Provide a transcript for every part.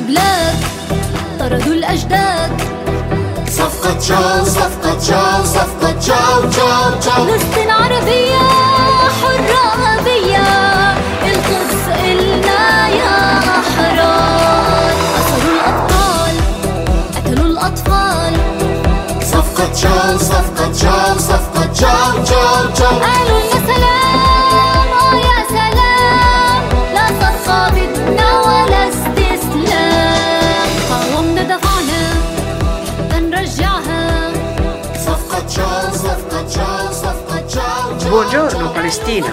بلاد طردوا الأجداد. صفقة جاو صفقة جاو صفقة جاو جاو جاو. فلسطين عربية حرة أبية، القدس إلنا يا أحرار. أسروا الأبطال قتلوا الأطفال. صفقة جاو صفقة جاو صفقة جاو جاو جاو. قالوا يا سلام يا سلام، لا صفقة بدنا ولا استسلام. قاومنا دفعنا حتى نرجعها. صفقة جاو صفقة جاو صفقة جاو جاو. Buongiorno Palestina,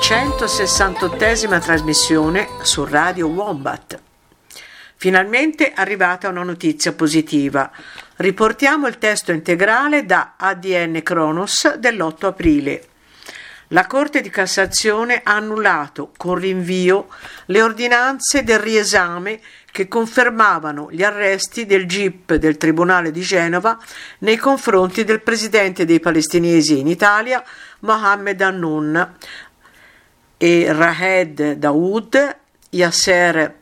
168esima trasmissione su Radio Wombat. Finalmente è arrivata una notizia positiva. Riportiamo il testo integrale da ADN Kronos dell'8 aprile. La Corte di Cassazione ha annullato con rinvio le ordinanze del riesame che confermavano gli arresti del GIP del Tribunale di Genova nei confronti del presidente dei palestinesi in Italia, Mohammed Hannoun, e Rahed Daoud, Yasser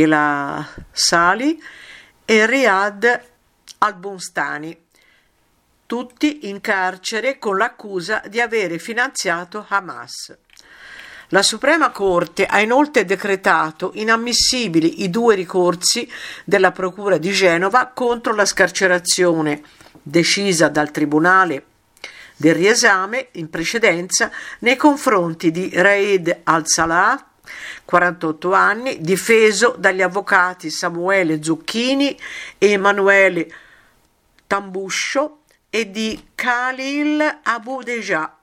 El-Sali e Riyad Al-Bunstani, tutti in carcere con l'accusa di avere finanziato Hamas. La Suprema Corte ha inoltre decretato inammissibili i 2 ricorsi della Procura di Genova contro la scarcerazione decisa dal Tribunale del riesame in precedenza nei confronti di Raed Al-Salah, 48 anni, difeso dagli avvocati Samuele Zucchini e Emanuele Tambuscio, e di Khalil Abu Deja,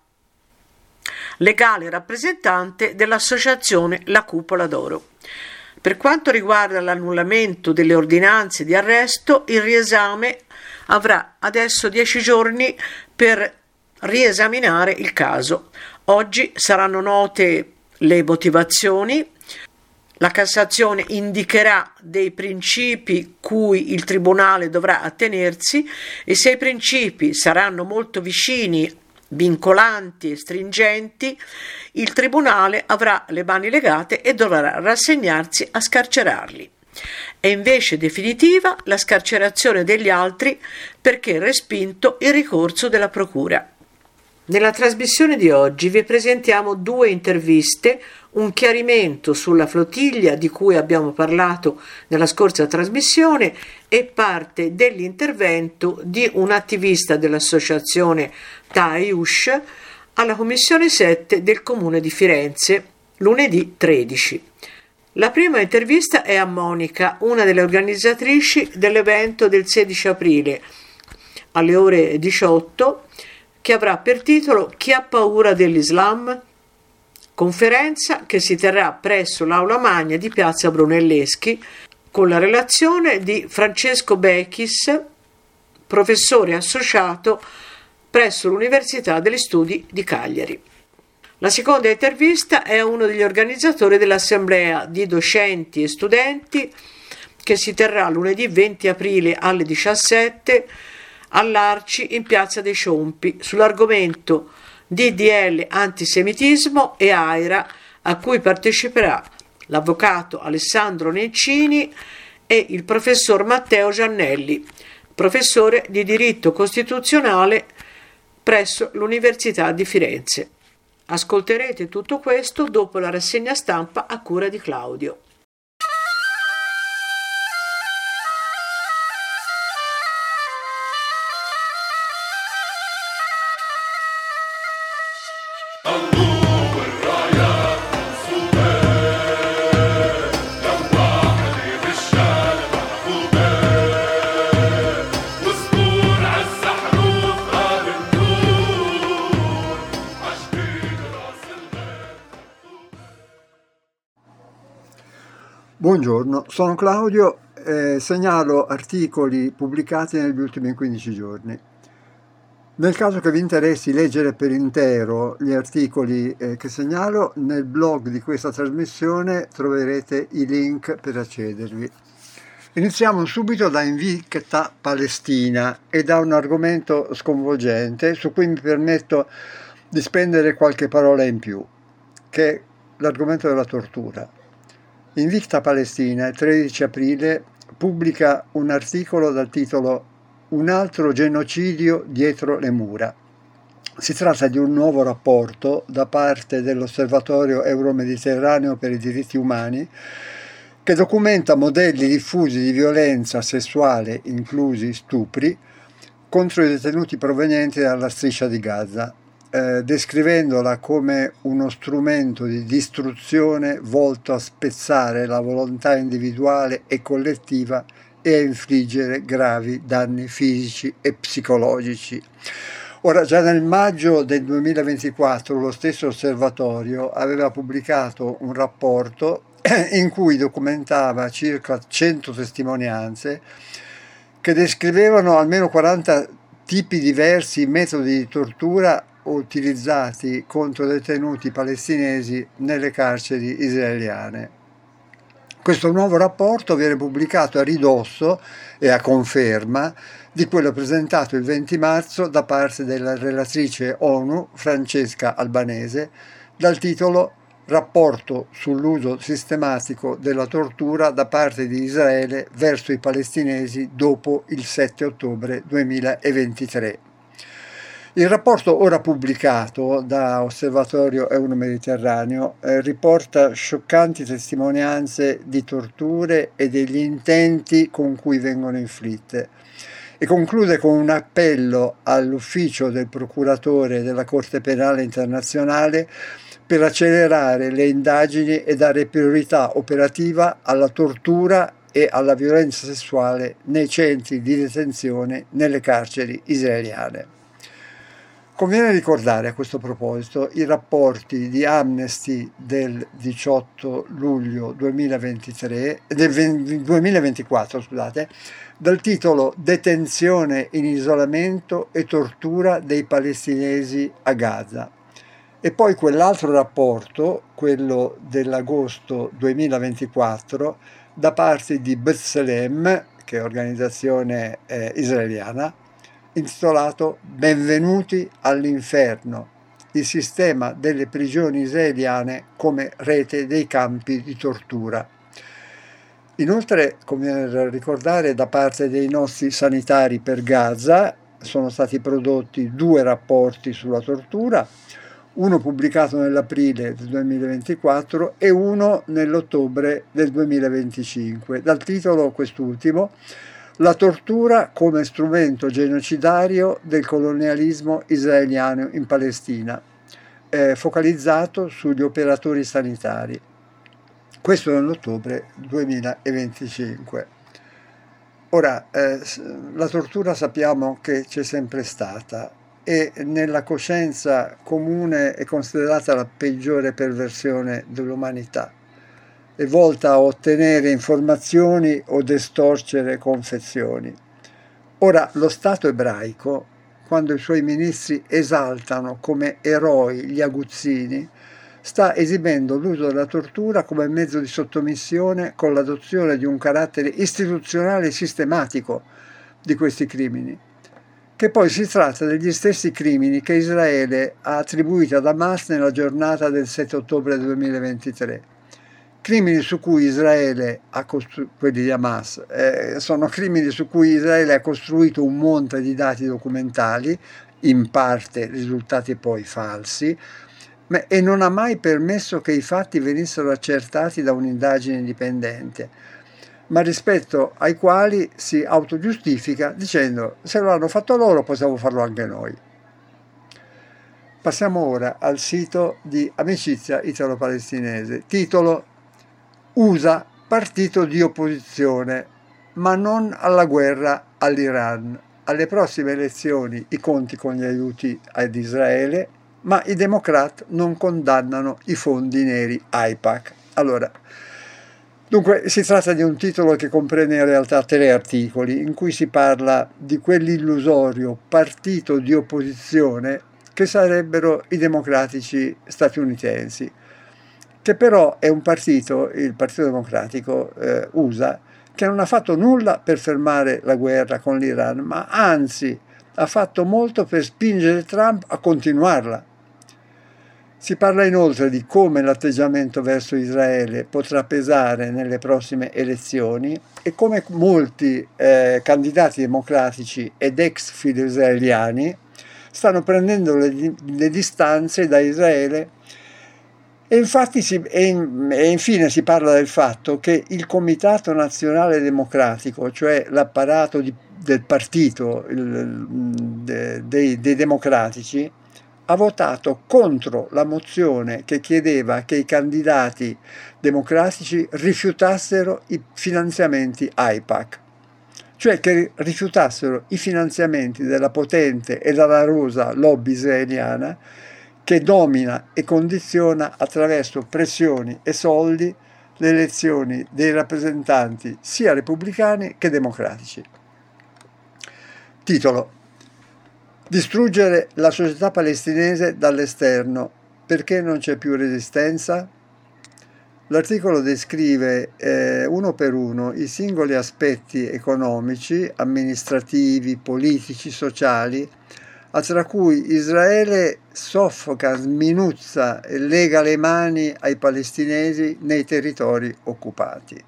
legale rappresentante dell'associazione La Cupola d'Oro. Per quanto riguarda l'annullamento delle ordinanze di arresto, il riesame avrà adesso 10 giorni per riesaminare il caso. Oggi saranno note le motivazioni. La Cassazione indicherà dei principi cui il Tribunale dovrà attenersi e se i principi saranno molto vicini, vincolanti e stringenti, il Tribunale avrà le mani legate e dovrà rassegnarsi a scarcerarli. È invece definitiva la scarcerazione degli altri perché respinto il ricorso della Procura. Nella trasmissione di oggi vi presentiamo 2 interviste, un chiarimento sulla flottiglia di cui abbiamo parlato nella scorsa trasmissione e parte dell'intervento di un attivista dell'associazione Taiush alla Commissione 7 del Comune di Firenze, lunedì 13. La prima intervista è a Monica, una delle organizzatrici dell'evento del 16 aprile, alle ore 18, che avrà per titolo Chi ha paura dell'Islam? Conferenza che si terrà presso l'Aula Magna di Piazza Brunelleschi con la relazione di Francesco Bechis, professore associato presso l'Università degli Studi di Cagliari. La seconda intervista è a uno degli organizzatori dell'assemblea di docenti e studenti che si terrà lunedì 20 aprile alle 17 all'Arci in Piazza dei Ciompi sull'argomento DDL antisemitismo e AIRA, a cui parteciperà l'avvocato Alessandro Nencini e il professor Matteo Giannelli, professore di diritto costituzionale presso l'Università di Firenze. Ascolterete tutto questo dopo la rassegna stampa a cura di Claudio. Buongiorno, sono Claudio e segnalo articoli pubblicati negli ultimi 15 giorni. Nel caso che vi interessi leggere per intero gli articoli che segnalo, nel blog di questa trasmissione troverete i link per accedervi. Iniziamo subito da Invicta Palestina e da un argomento sconvolgente su cui mi permetto di spendere qualche parola in più, che è l'argomento della tortura. Invicta Palestina, il 13 aprile, pubblica un articolo dal titolo "Un altro genocidio dietro le mura". Si tratta di un nuovo rapporto da parte dell'Osservatorio Euromediterraneo per i diritti umani che documenta modelli diffusi di violenza sessuale, inclusi stupri, contro i detenuti provenienti dalla striscia di Gaza, descrivendola come uno strumento di distruzione volto a spezzare la volontà individuale e collettiva e a infliggere gravi danni fisici e psicologici. Ora, già nel maggio del 2024 lo stesso osservatorio aveva pubblicato un rapporto in cui documentava circa 100 testimonianze che descrivevano almeno 40 tipi diversi, metodi di tortura utilizzati contro detenuti palestinesi nelle carceri israeliane. Questo nuovo rapporto viene pubblicato a ridosso e a conferma di quello presentato il 20 marzo da parte della relatrice ONU Francesca Albanese dal titolo "Rapporto sull'uso sistematico della tortura da parte di Israele verso i palestinesi dopo il 7 ottobre 2023". Il rapporto ora pubblicato da Osservatorio Euromediterraneo riporta scioccanti testimonianze di torture e degli intenti con cui vengono inflitte e conclude con un appello all'ufficio del procuratore della Corte Penale Internazionale per accelerare le indagini e dare priorità operativa alla tortura e alla violenza sessuale nei centri di detenzione nelle carceri israeliane. Conviene ricordare a questo proposito i rapporti di Amnesty del 18 luglio 2024, dal titolo "Detenzione in isolamento e tortura dei palestinesi a Gaza". E poi quell'altro rapporto, quello dell'agosto 2024, da parte di B'Tselem, che è organizzazione israeliana, intitolato "Benvenuti all'inferno, il sistema delle prigioni israeliane come rete dei campi di tortura". Inoltre conviene ricordare da parte dei nostri sanitari per Gaza sono stati prodotti 2 rapporti sulla tortura, uno pubblicato nell'aprile del 2024 e uno nell'ottobre del 2025, dal titolo quest'ultimo "La tortura come strumento genocidario del colonialismo israeliano in Palestina", focalizzato sugli operatori sanitari. Questo nell'ottobre 2025. Ora, la tortura sappiamo che c'è sempre stata e nella coscienza comune è considerata la peggiore perversione dell'umanità. È volta a ottenere informazioni o distorcere confezioni. Ora, lo Stato ebraico, quando i suoi ministri esaltano come eroi gli aguzzini, sta esibendo l'uso della tortura come mezzo di sottomissione con l'adozione di un carattere istituzionale e sistematico di questi crimini, che poi si tratta degli stessi crimini che Israele ha attribuito ad Hamas nella giornata del 7 ottobre 2023. Crimini su cui Israele quelli di Hamas, sono crimini su cui Israele ha costruito un monte di dati documentali, in parte risultati poi falsi, e non ha mai permesso che i fatti venissero accertati da un'indagine indipendente, ma rispetto ai quali si autogiustifica dicendo: se lo hanno fatto loro possiamo farlo anche noi. Passiamo ora al sito di Amicizia Italo-Palestinese, titolo "USA, partito di opposizione, ma non alla guerra all'Iran. Alle prossime elezioni i conti con gli aiuti ad Israele, ma i democrat non condannano i fondi neri AIPAC". Allora, dunque si tratta di un titolo che comprende in realtà 3 articoli in cui si parla di quell'illusorio partito di opposizione che sarebbero i democratici statunitensi, che però è un partito, il Partito Democratico USA, che non ha fatto nulla per fermare la guerra con l'Iran, ma anzi ha fatto molto per spingere Trump a continuarla. Si parla inoltre di come l'atteggiamento verso Israele potrà pesare nelle prossime elezioni e come molti candidati democratici ed ex filo-israeliani stanno prendendo le distanze da Israele. E infine si parla del fatto che il Comitato Nazionale Democratico, cioè l'apparato del partito dei democratici, ha votato contro la mozione che chiedeva che i candidati democratici rifiutassero i finanziamenti AIPAC, cioè che rifiutassero i finanziamenti della potente e valorosa lobby israeliana che domina e condiziona attraverso pressioni e soldi le elezioni dei rappresentanti sia repubblicani che democratici. Titolo: distruggere la società palestinese dall'esterno, perché non c'è più resistenza? L'articolo descrive uno per uno i singoli aspetti economici, amministrativi, politici, sociali, tra cui Israele soffoca, sminuzza e lega le mani ai palestinesi nei territori occupati.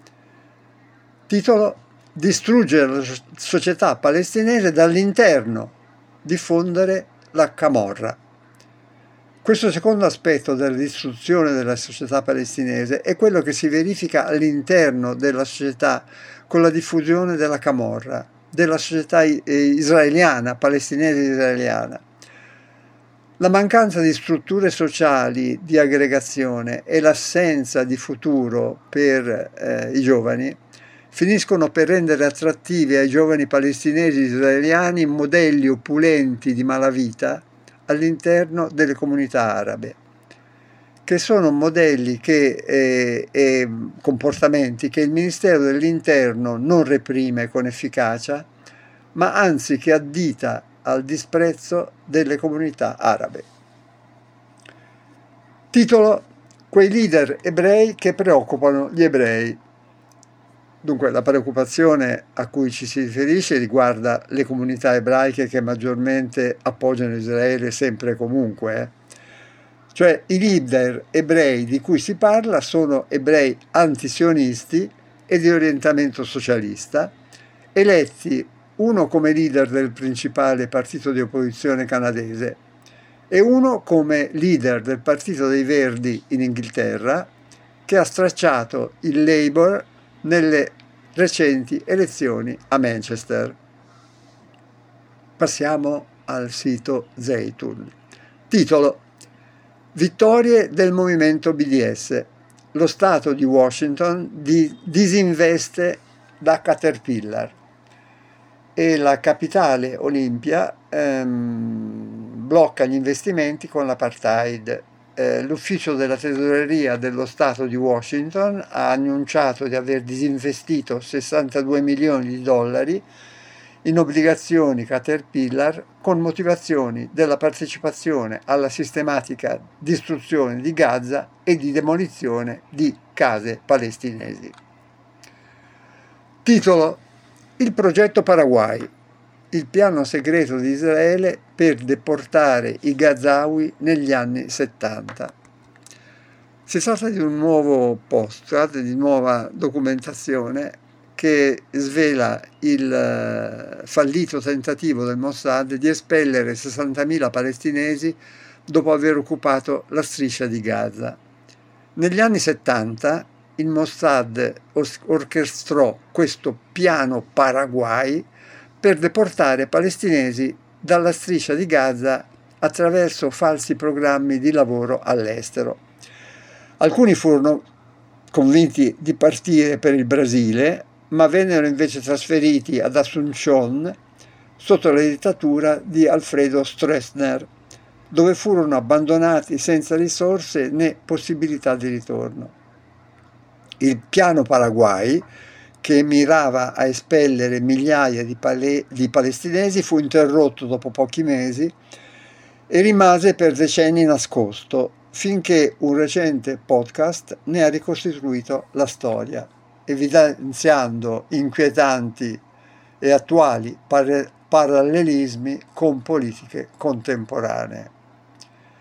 Titolo: distruggere la società palestinese dall'interno, diffondere la camorra. Questo secondo aspetto della distruzione della società palestinese è quello che si verifica all'interno della società con la diffusione della camorra, della società israeliana, palestinese israeliana. La mancanza di strutture sociali di aggregazione e l'assenza di futuro per i giovani finiscono per rendere attrattivi ai giovani palestinesi israeliani modelli opulenti di malavita all'interno delle comunità arabe, che sono modelli e comportamenti che il Ministero dell'Interno non reprime con efficacia, ma anzi che addita al disprezzo delle comunità arabe. Titolo: quei leader ebrei che preoccupano gli ebrei. Dunque, la preoccupazione a cui ci si riferisce riguarda le comunità ebraiche che maggiormente appoggiano Israele sempre e comunque. Cioè, i leader ebrei di cui si parla sono ebrei antisionisti e di orientamento socialista, eletti uno come leader del principale partito di opposizione canadese e uno come leader del Partito dei Verdi in Inghilterra, che ha stracciato il Labour nelle recenti elezioni a Manchester. Passiamo al sito Zaytun. Titolo: vittorie del movimento BDS. Lo Stato di Washington disinveste da Caterpillar e la capitale Olimpia blocca gli investimenti con l'apartheid. L'ufficio della tesoreria dello Stato di Washington ha annunciato di aver disinvestito 62 milioni di dollari in obbligazioni Caterpillar con motivazioni della partecipazione alla sistematica distruzione di Gaza e di demolizione di case palestinesi. Titolo: il progetto Paraguay, il piano segreto di Israele per deportare i Gazawi negli anni 70. Si tratta di un nuovo postcard, di nuova documentazione che svela il fallito tentativo del Mossad di espellere 60.000 palestinesi dopo aver occupato la striscia di Gaza. Negli anni 70 il Mossad orchestrò questo piano Paraguay per deportare palestinesi dalla striscia di Gaza attraverso falsi programmi di lavoro all'estero. Alcuni furono convinti di partire per il Brasile, ma vennero invece trasferiti ad Asunción sotto la dittatura di Alfredo Stroessner, dove furono abbandonati senza risorse né possibilità di ritorno. Il piano Paraguay, che mirava a espellere migliaia di palestinesi, fu interrotto dopo pochi mesi e rimase per decenni nascosto, finché un recente podcast ne ha ricostituito la storia, evidenziando inquietanti e attuali parallelismi con politiche contemporanee.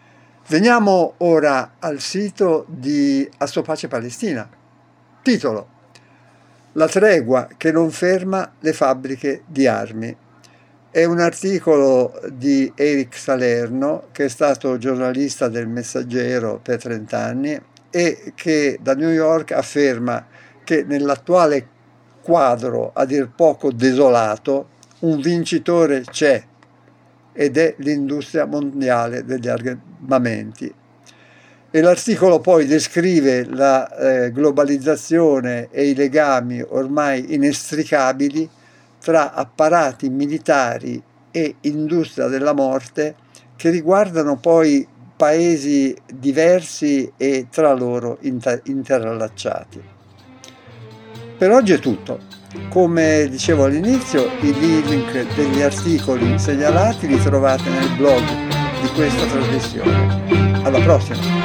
Veniamo ora al sito di Assopace Palestina. Titolo: La tregua che non ferma le fabbriche di armi. È un articolo di Eric Salerno, che è stato giornalista del Messaggero per 30 anni e che da New York afferma che nell'attuale quadro a dir poco desolato un vincitore c'è, ed è l'industria mondiale degli armamenti. E l'articolo poi descrive la globalizzazione e i legami ormai inestricabili tra apparati militari e industria della morte, che riguardano poi paesi diversi e tra loro interallacciati. Per oggi è tutto. Come dicevo all'inizio, i link degli articoli segnalati li trovate nel blog di questa trasmissione. Alla prossima!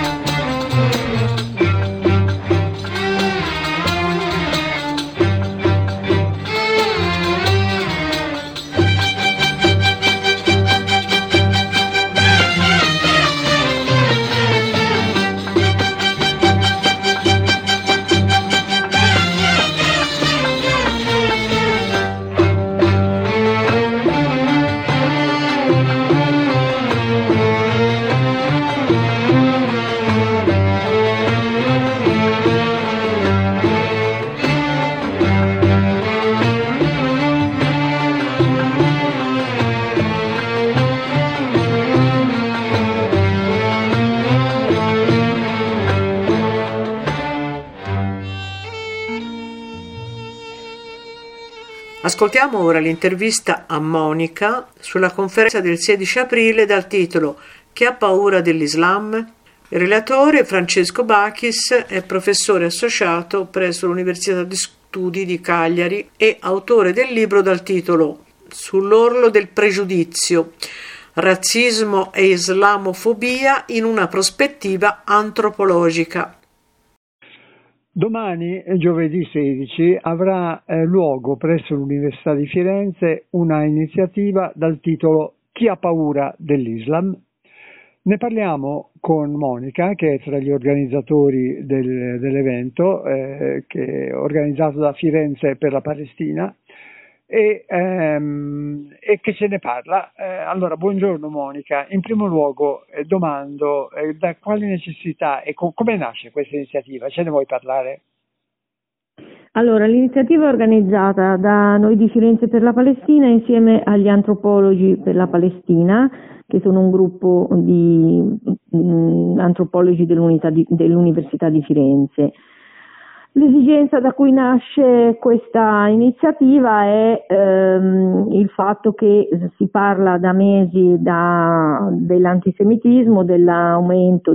Ascoltiamo ora l'intervista a Monica sulla conferenza del 16 aprile dal titolo Chi ha paura dell'Islam? Il relatore Francesco Bachis è professore associato presso l'Università di Studi di Cagliari e autore del libro dal titolo Sull'orlo del pregiudizio, razzismo e islamofobia in una prospettiva antropologica. Domani, giovedì 16, avrà luogo presso l'Università di Firenze una iniziativa dal titolo Chi ha paura dell'Islam? Ne parliamo con Monica, che è tra gli organizzatori dell'evento, che è organizzato da Firenze per la Palestina, e che ce ne parla. Allora, buongiorno Monica. In primo luogo domando da quali necessità e come nasce questa iniziativa? Ce ne vuoi parlare? Allora, l'iniziativa è organizzata da noi di Firenze per la Palestina insieme agli antropologi per la Palestina, che sono un gruppo di antropologi dell'Università di Firenze. L'esigenza da cui nasce questa iniziativa è il fatto che si parla da mesi dell'antisemitismo, dell'aumento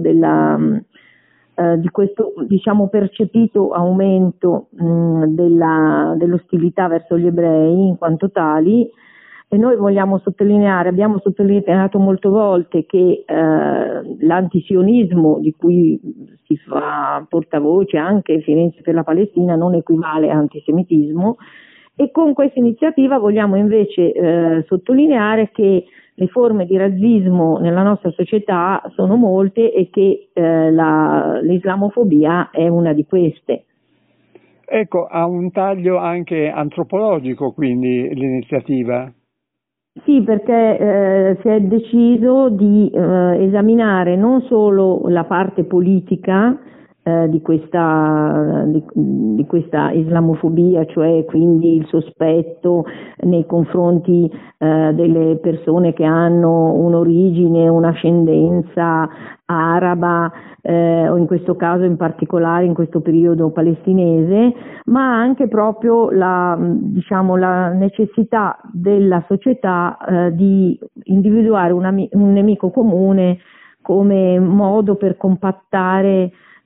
di questo, diciamo, percepito aumento dell'ostilità verso gli ebrei in quanto tali, e noi abbiamo sottolineato molte volte che l'antisionismo di cui si fa portavoce anche Firenze per la Palestina non equivale a antisemitismo, e con questa iniziativa vogliamo invece sottolineare che le forme di razzismo nella nostra società sono molte e che l'islamofobia è una di queste. Ecco, ha un taglio anche antropologico quindi l'iniziativa? Sì, perché si è deciso di esaminare non solo la parte politica di questa islamofobia, cioè quindi il sospetto nei confronti delle persone che hanno un'origine, un'ascendenza araba, o in questo caso in particolare in questo periodo palestinese, ma anche proprio la necessità della società di individuare un nemico comune come modo per compattare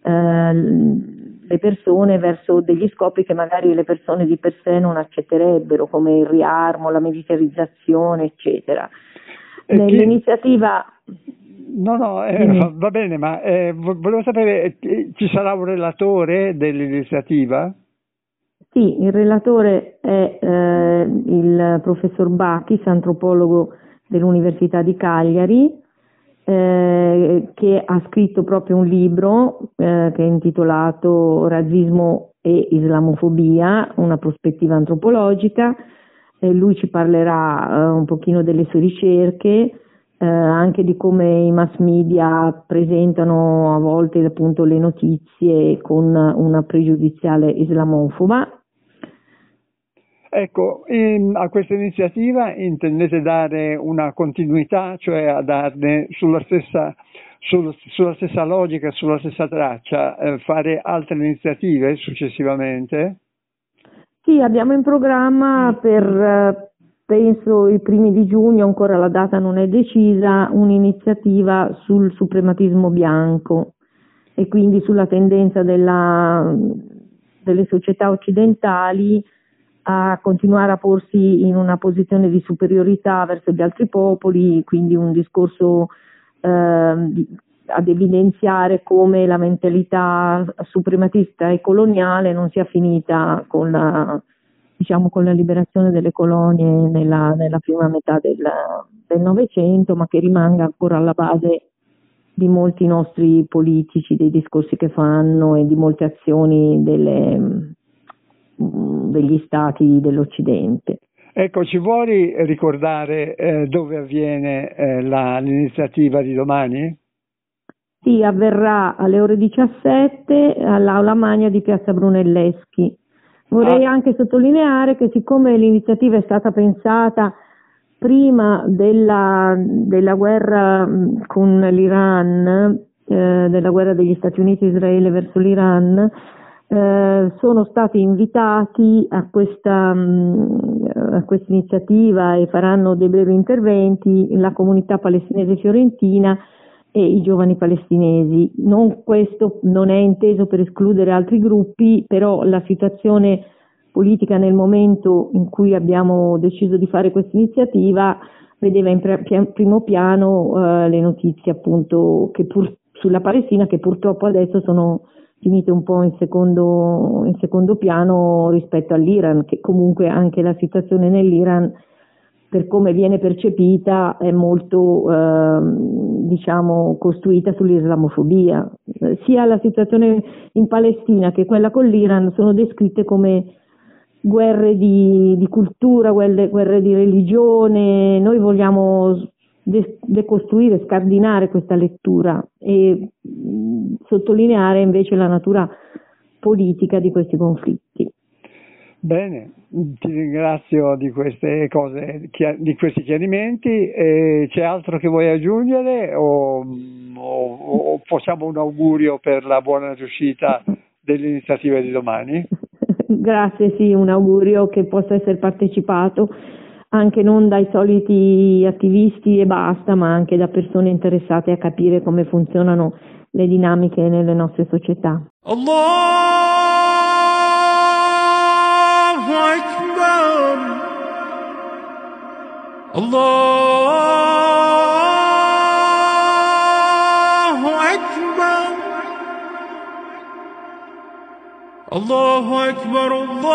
le persone verso degli scopi che magari le persone di per sé non accetterebbero, come il riarmo, la militarizzazione, eccetera. Nell'iniziativa... Va bene, ma volevo sapere, ci sarà un relatore dell'iniziativa? Sì, il relatore è il professor Bachis, antropologo dell'Università di Cagliari, che ha scritto proprio un libro che è intitolato Razzismo e Islamofobia, una prospettiva antropologica. Lui ci parlerà un pochino delle sue ricerche, anche di come i mass media presentano a volte appunto le notizie con una pregiudiziale islamofoba. Ecco, a questa iniziativa intendete dare una continuità, cioè a darne sulla stessa logica, sulla stessa traccia, fare altre iniziative successivamente? Sì, abbiamo in programma per penso i primi di giugno, ancora la data non è decisa, un'iniziativa sul suprematismo bianco e quindi sulla tendenza delle società occidentali a continuare a porsi in una posizione di superiorità verso gli altri popoli, quindi un discorso ad evidenziare come la mentalità suprematista e coloniale non sia finita con la liberazione delle colonie nella prima metà del Novecento, ma che rimanga ancora alla base di molti nostri politici, dei discorsi che fanno e di molte azioni degli stati dell'Occidente. Ecco, ci vuoi ricordare dove avviene l'iniziativa di domani? Sì, avverrà alle ore 17 all'Aula Magna di Piazza Brunelleschi. Vorrei anche sottolineare che siccome l'iniziativa è stata pensata prima della guerra con l'Iran, della guerra degli Stati Uniti e Israele verso l'Iran, sono stati invitati a questa iniziativa e faranno dei brevi interventi la comunità palestinese fiorentina e i giovani palestinesi. Questo non è inteso per escludere altri gruppi, però la situazione politica nel momento in cui abbiamo deciso di fare questa iniziativa vedeva in primo piano le notizie appunto sulla Palestina, che purtroppo adesso sono finite un po' in secondo piano rispetto all'Iran, che comunque anche la situazione nell'Iran, per come viene percepita, è molto costruita sull'islamofobia. Sia la situazione in Palestina che quella con l'Iran sono descritte come guerre di cultura, guerre di religione. Noi vogliamo decostruire, scardinare questa lettura e sottolineare invece la natura politica di questi conflitti. Bene, ti ringrazio di queste cose, di questi chiarimenti. C'è altro che vuoi aggiungere o facciamo un augurio per la buona riuscita dell'iniziativa di domani? Grazie, sì, un augurio che possa essere partecipato anche non dai soliti attivisti e basta, ma anche da persone interessate a capire come funzionano le dinamiche nelle nostre società. Allahu Akbar, Allahu Akbar, Allahu Akbar,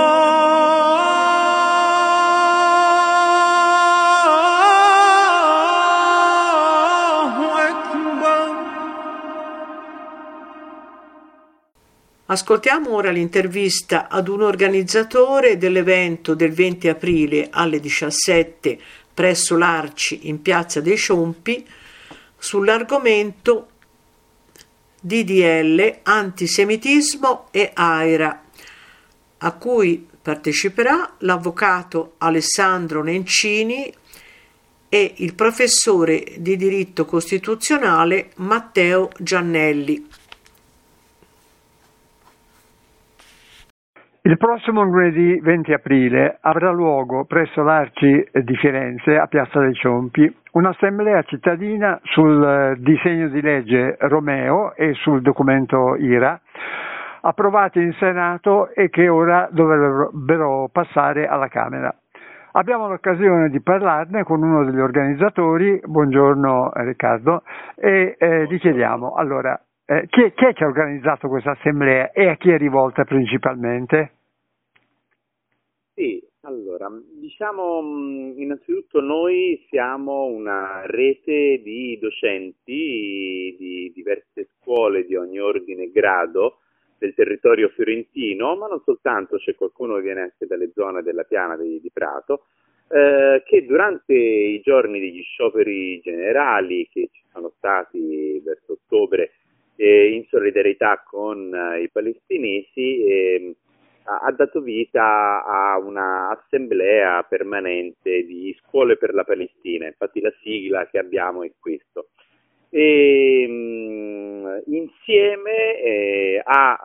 Ascoltiamo ora l'intervista ad un organizzatore dell'evento del 20 aprile alle 17 presso l'Arci in Piazza dei Ciompi sull'argomento DDL, antisemitismo e AIRA, a cui parteciperà l'avvocato Alessandro Nencini e il professore di diritto costituzionale Matteo Giannelli. Il prossimo lunedì 20 aprile avrà luogo presso l'Arci di Firenze, a Piazza dei Ciompi, un'assemblea cittadina sul disegno di legge Romeo e sul documento IRA, approvati in Senato e che ora dovrebbero passare alla Camera. Abbiamo l'occasione di parlarne con uno degli organizzatori, buongiorno Riccardo, e gli chiediamo, allora, chi è che ha organizzato questa assemblea e a chi è rivolta principalmente? Sì, allora, Allora, diciamo innanzitutto noi siamo una rete di docenti di diverse scuole di ogni ordine e grado del territorio fiorentino, ma non soltanto, c'è qualcuno che viene anche dalle zone della Piana di Prato, che durante i giorni degli scioperi generali che ci sono stati verso ottobre in solidarietà con i palestinesi, ha dato vita a una assemblea permanente di scuole per la Palestina. Infatti la sigla che abbiamo è questo. E insieme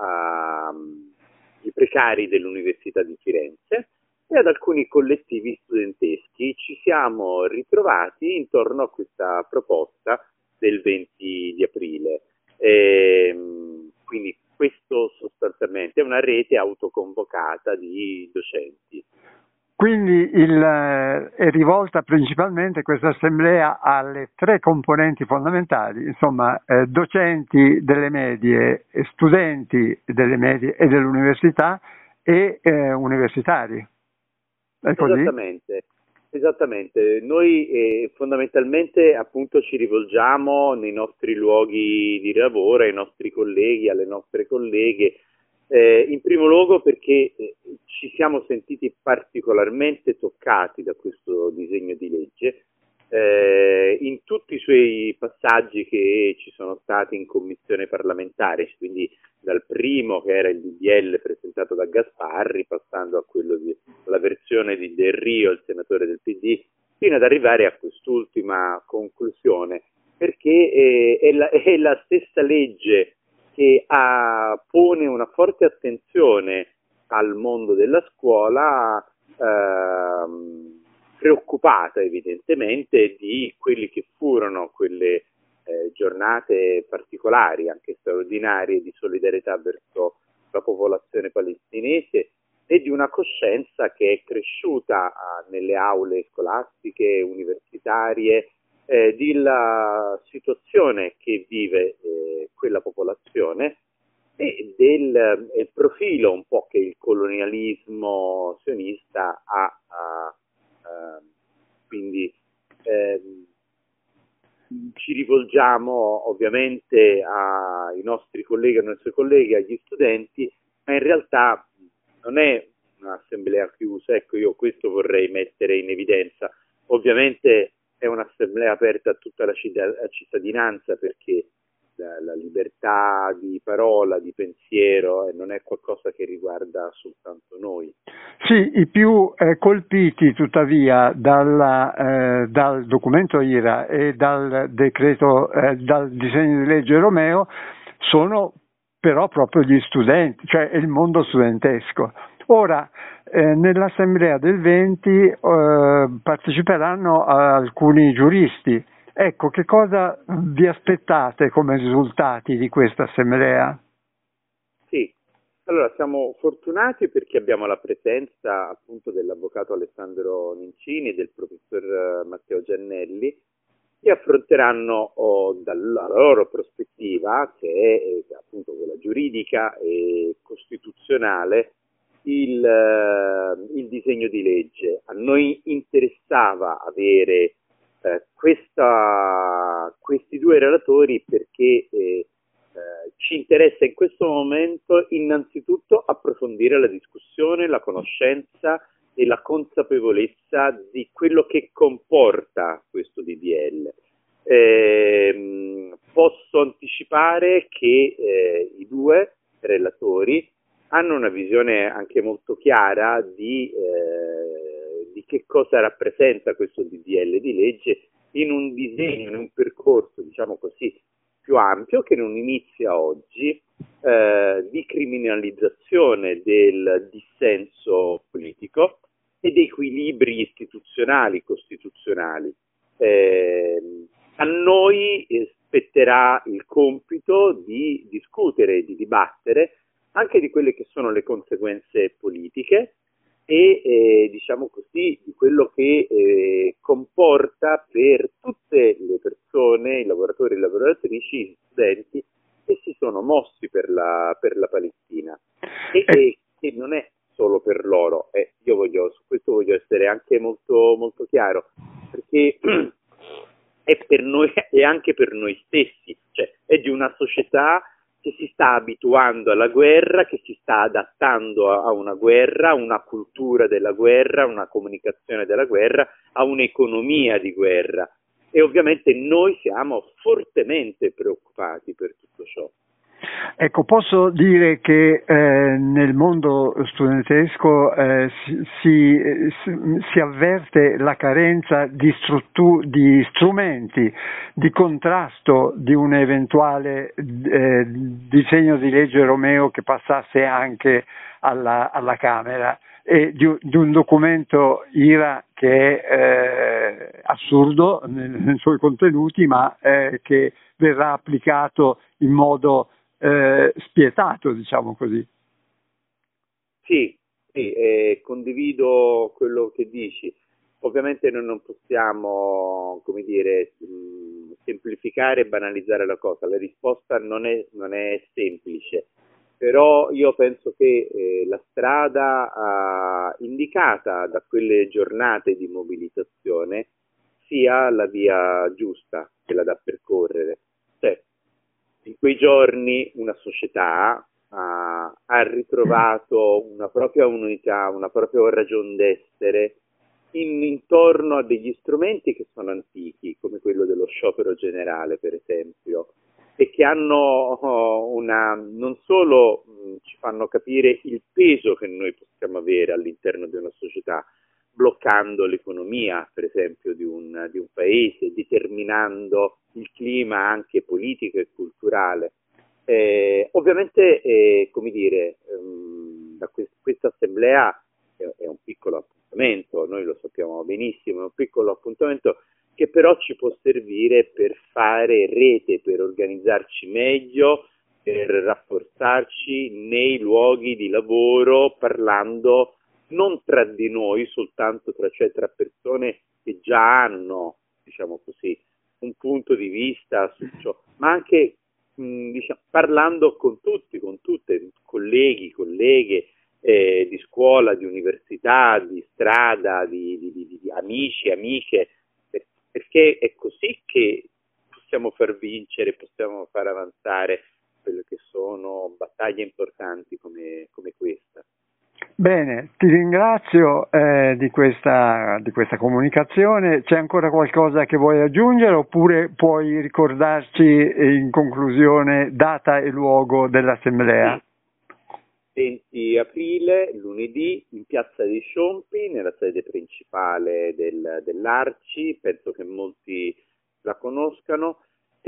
ai precari dell'Università di Firenze e ad alcuni collettivi studenteschi ci siamo ritrovati intorno a questa proposta del 20 di aprile. Quindi questo sostanzialmente è una rete autoconvocata di docenti. Quindi è rivolta principalmente questa assemblea alle tre componenti fondamentali, insomma docenti delle medie, studenti delle medie e dell'università e universitari. È così? Esattamente. Noi fondamentalmente appunto ci rivolgiamo nei nostri luoghi di lavoro, ai nostri colleghi, alle nostre colleghe, in primo luogo perché ci siamo sentiti particolarmente toccati da questo disegno di legge, in tutti i suoi passaggi che ci sono stati in commissione parlamentare, quindi dal primo che era il DDL presentato da Gasparri, passando a quello la versione di Del Rio, il senatore del PD, fino ad arrivare a quest'ultima conclusione, perché è la stessa legge che pone una forte attenzione al mondo della scuola, preoccupata evidentemente di quelli che furono quelle giornate particolari, anche straordinarie, di solidarietà verso la popolazione palestinese e di una coscienza che è cresciuta nelle aule scolastiche, universitarie, della situazione che vive quella popolazione e del profilo un po' che il colonialismo sionista ha. Quindi ci rivolgiamo ovviamente ai nostri colleghi, ai nostri colleghi, agli studenti, ma in realtà non è un'assemblea chiusa, ecco, io questo vorrei mettere in evidenza. Ovviamente è un'assemblea aperta a tutta la cittadinanza, perché la libertà di parola, di pensiero, non è qualcosa che riguarda soltanto noi. Sì, i più colpiti tuttavia dal documento IRA e dal decreto, dal disegno di legge Romeo sono però proprio gli studenti, cioè il mondo studentesco. Ora, nell'assemblea del 20 parteciperanno alcuni giuristi. Ecco, che cosa vi aspettate come risultati di questa assemblea? Sì, allora siamo fortunati perché abbiamo la presenza appunto dell'avvocato Alessandro Nincini e del professor Matteo Giannelli, che affronteranno dalla loro prospettiva, che è appunto quella giuridica e costituzionale, il disegno di legge. A noi interessava avere questi due relatori perché ci interessa in questo momento innanzitutto approfondire la discussione, la conoscenza e la consapevolezza di quello che comporta questo DDL. Posso anticipare che i due relatori hanno una visione anche molto chiara di che cosa rappresenta questo DDL di legge in un disegno, in un percorso, diciamo così, più ampio, che non inizia oggi, di criminalizzazione del dissenso politico e dei equilibri istituzionali, costituzionali. A noi spetterà il compito di discutere e di dibattere anche di quelle che sono le conseguenze politiche e diciamo così di quello che comporta per tutte le persone, i lavoratori e le lavoratrici, gli studenti che si sono mossi per la Palestina e che non è solo per loro. Su questo voglio essere anche molto, molto chiaro, perché è per noi e anche per noi stessi, cioè è di una società che si sta abituando alla guerra, che si sta adattando a una guerra, a una cultura della guerra, a una comunicazione della guerra, a un'economia di guerra. E ovviamente noi siamo fortemente preoccupati per tutto ciò. Ecco, posso dire che nel mondo studentesco si avverte la carenza di strumenti di contrasto di un eventuale disegno di legge Romeo che passasse anche alla Camera, e di un documento IRA che è assurdo nei suoi contenuti, ma che verrà applicato in modo spietato, diciamo così. Sì, condivido quello che dici. Ovviamente noi non possiamo, come dire, semplificare e banalizzare la cosa. La risposta non è semplice, però io penso che la strada indicata da quelle giornate di mobilitazione sia la via giusta, quella da percorrere. Cioè, in quei giorni una società ha ritrovato una propria unità, una propria ragion d'essere intorno a degli strumenti che sono antichi, come quello dello sciopero generale, per esempio, e che hanno non solo ci fanno capire il peso che noi possiamo avere all'interno di una società, bloccando l'economia, per esempio, di un paese, determinando il clima anche politico e culturale. Ovviamente, come dire, questa assemblea è un piccolo appuntamento, noi lo sappiamo benissimo, è un piccolo appuntamento che però ci può servire per fare rete, per organizzarci meglio, per rafforzarci nei luoghi di lavoro, parlando non tra di noi soltanto, cioè tra persone che già hanno, diciamo così, un punto di vista su ciò, ma anche parlando con tutti, con tutte, colleghi, colleghe di scuola, di università, di strada, di amici, amiche, perché è così che possiamo far vincere, possiamo far avanzare quelle che sono battaglie importanti come questa. Bene, ti ringrazio di questa comunicazione. C'è ancora qualcosa che vuoi aggiungere, oppure puoi ricordarci in conclusione data e luogo dell'assemblea? 20 aprile, lunedì, in piazza dei Sciompi, nella sede principale dell'Arci, penso che molti la conoscano.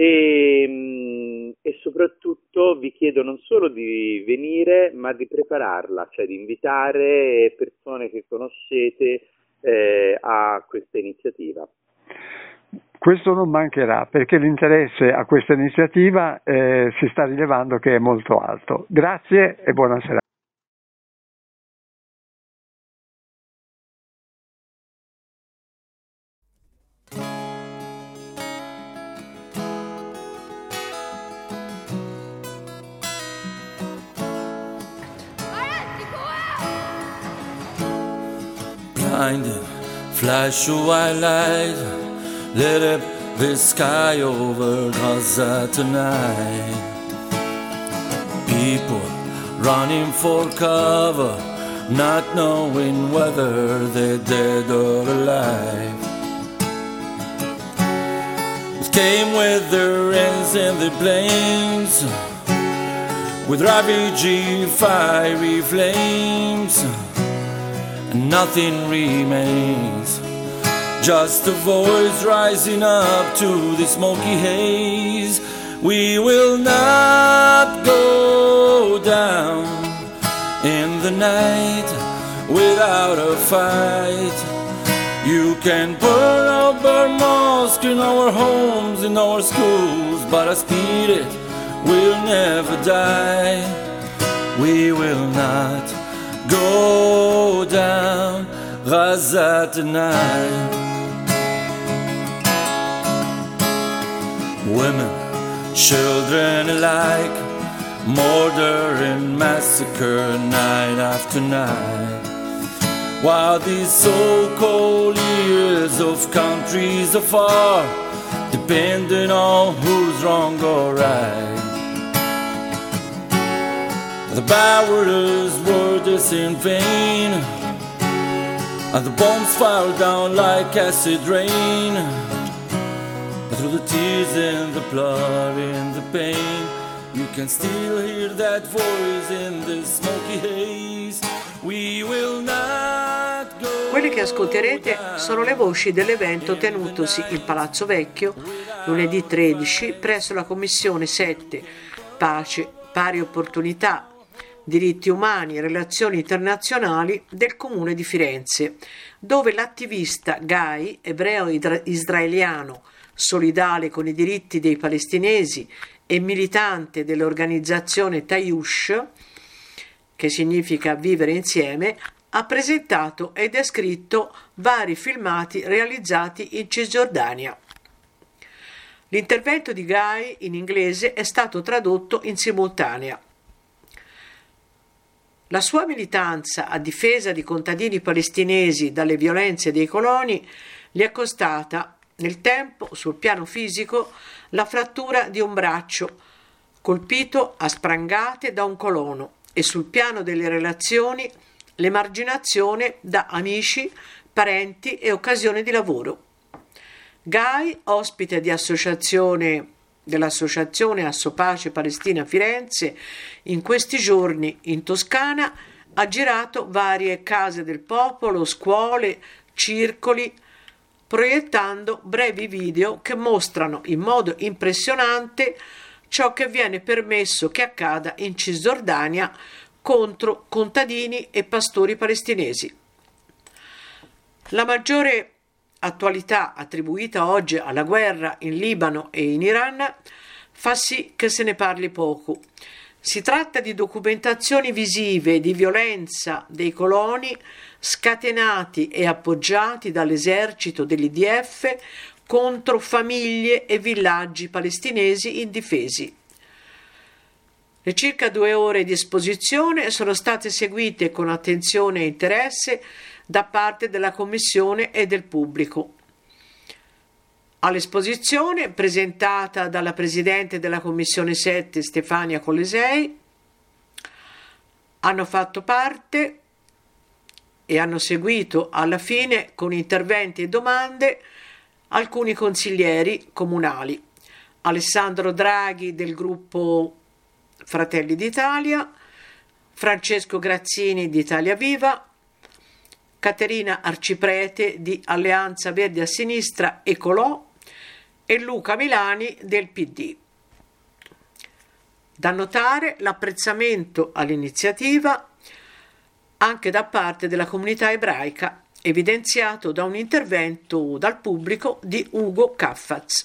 E soprattutto vi chiedo non solo di venire, ma di prepararla, cioè di invitare persone che conoscete a questa iniziativa. Questo non mancherà, perché l'interesse a questa iniziativa si sta rilevando che è molto alto. Grazie e buona serata. Blinded, flash of white light, lit up the sky over Gaza tonight. People running for cover, not knowing whether they're dead or alive. It came with the rains and the plains, with ravaging fiery flames, and nothing remains, just a voice rising up to the smoky haze. We will not go down in the night without a fight. You can burn out burn mosques in our homes, in our schools, but our spirit will never die. We will not go down Gaza tonight. Women, children alike, murder and massacre night after night. While these so-called leaders of countries afar, depending on who's wrong or right, the byworders were this in vain, and the bombs fell down like acid rain. Through the tears and the blood and the pain, you can still hear that voice in the smoky haze. We will not go. Quelle che ascolterete sono le voci dell'evento tenutosi in Palazzo Vecchio lunedì 13 presso la Commissione 7 Pace, Pari Opportunità, Diritti Umani e Relazioni Internazionali del Comune di Firenze, dove l'attivista Guy, ebreo israeliano solidale con i diritti dei palestinesi e militante dell'organizzazione Tayush, che significa vivere insieme, ha presentato e descritto vari filmati realizzati in Cisgiordania. L'intervento di Guy in inglese è stato tradotto in simultanea. La sua militanza a difesa di contadini palestinesi dalle violenze dei coloni gli è costata nel tempo, sul piano fisico, la frattura di un braccio colpito a sprangate da un colono e sul piano delle relazioni l'emarginazione da amici, parenti e occasioni di lavoro. Guy, ospite dell'associazione Assopace Palestina Firenze, in questi giorni in Toscana ha girato varie case del popolo, scuole, circoli, proiettando brevi video che mostrano in modo impressionante ciò che viene permesso che accada in Cisgiordania contro contadini e pastori palestinesi. La maggiore attualità attribuita oggi alla guerra in Libano e in Iran fa sì che se ne parli poco. Si tratta di documentazioni visive di violenza dei coloni scatenati e appoggiati dall'esercito dell'IDF contro famiglie e villaggi palestinesi indifesi. Le circa 2 ore di esposizione sono state seguite con attenzione e interesse da parte della Commissione e del pubblico. All'esposizione, presentata dalla Presidente della Commissione 7 Stefania Colesei, hanno fatto parte e hanno seguito alla fine con interventi e domande alcuni consiglieri comunali: Alessandro Draghi del gruppo Fratelli d'Italia, Francesco Grazzini di Italia Viva, Caterina Arciprete di Alleanza Verdi a Sinistra Ecolò e Luca Milani del PD. Da notare l'apprezzamento all'iniziativa anche da parte della comunità ebraica, evidenziato da un intervento dal pubblico di Ugo Caffaz.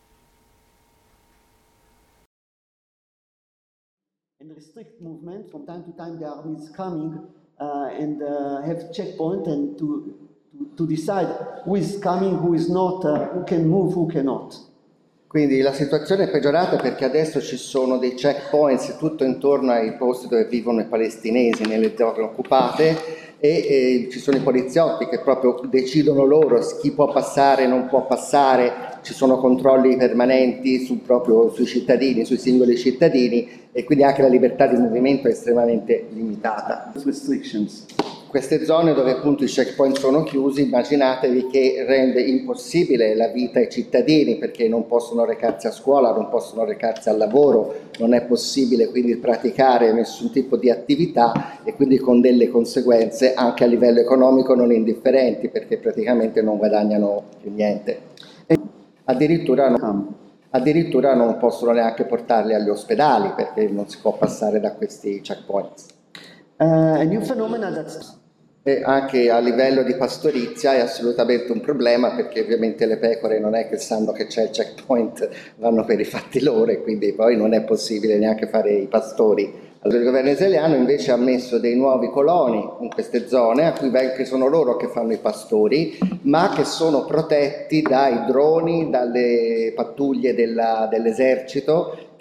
In restrict movement, from time to time the army is coming and have checkpoint and to decide who is coming, who is not, who can move, who cannot. Quindi la situazione è peggiorata perché adesso ci sono dei checkpoints tutto intorno ai posti dove vivono i palestinesi, nelle zone occupate, e ci sono i poliziotti che proprio decidono loro chi può passare e non può passare, ci sono controlli permanenti proprio sui cittadini, sui singoli cittadini, e quindi anche la libertà di movimento è estremamente limitata. Restrictions. Queste zone dove appunto i checkpoint sono chiusi, immaginatevi che rende impossibile la vita ai cittadini, perché non possono recarsi a scuola, non possono recarsi al lavoro, non è possibile quindi praticare nessun tipo di attività, e quindi con delle conseguenze anche a livello economico non indifferenti, perché praticamente non guadagnano più niente. E addirittura non possono neanche portarli agli ospedali, perché non si può passare da questi checkpoints. A new phenomenon that's E anche a livello di pastorizia è assolutamente un problema, perché ovviamente le pecore non è che sanno che c'è il checkpoint, vanno per i fatti loro, e quindi poi non è possibile neanche fare i pastori. Allora, il governo israeliano invece ha messo dei nuovi coloni in queste zone, a cui che sono loro che fanno i pastori, ma che sono protetti dai droni, dalle pattuglie dell'esercito,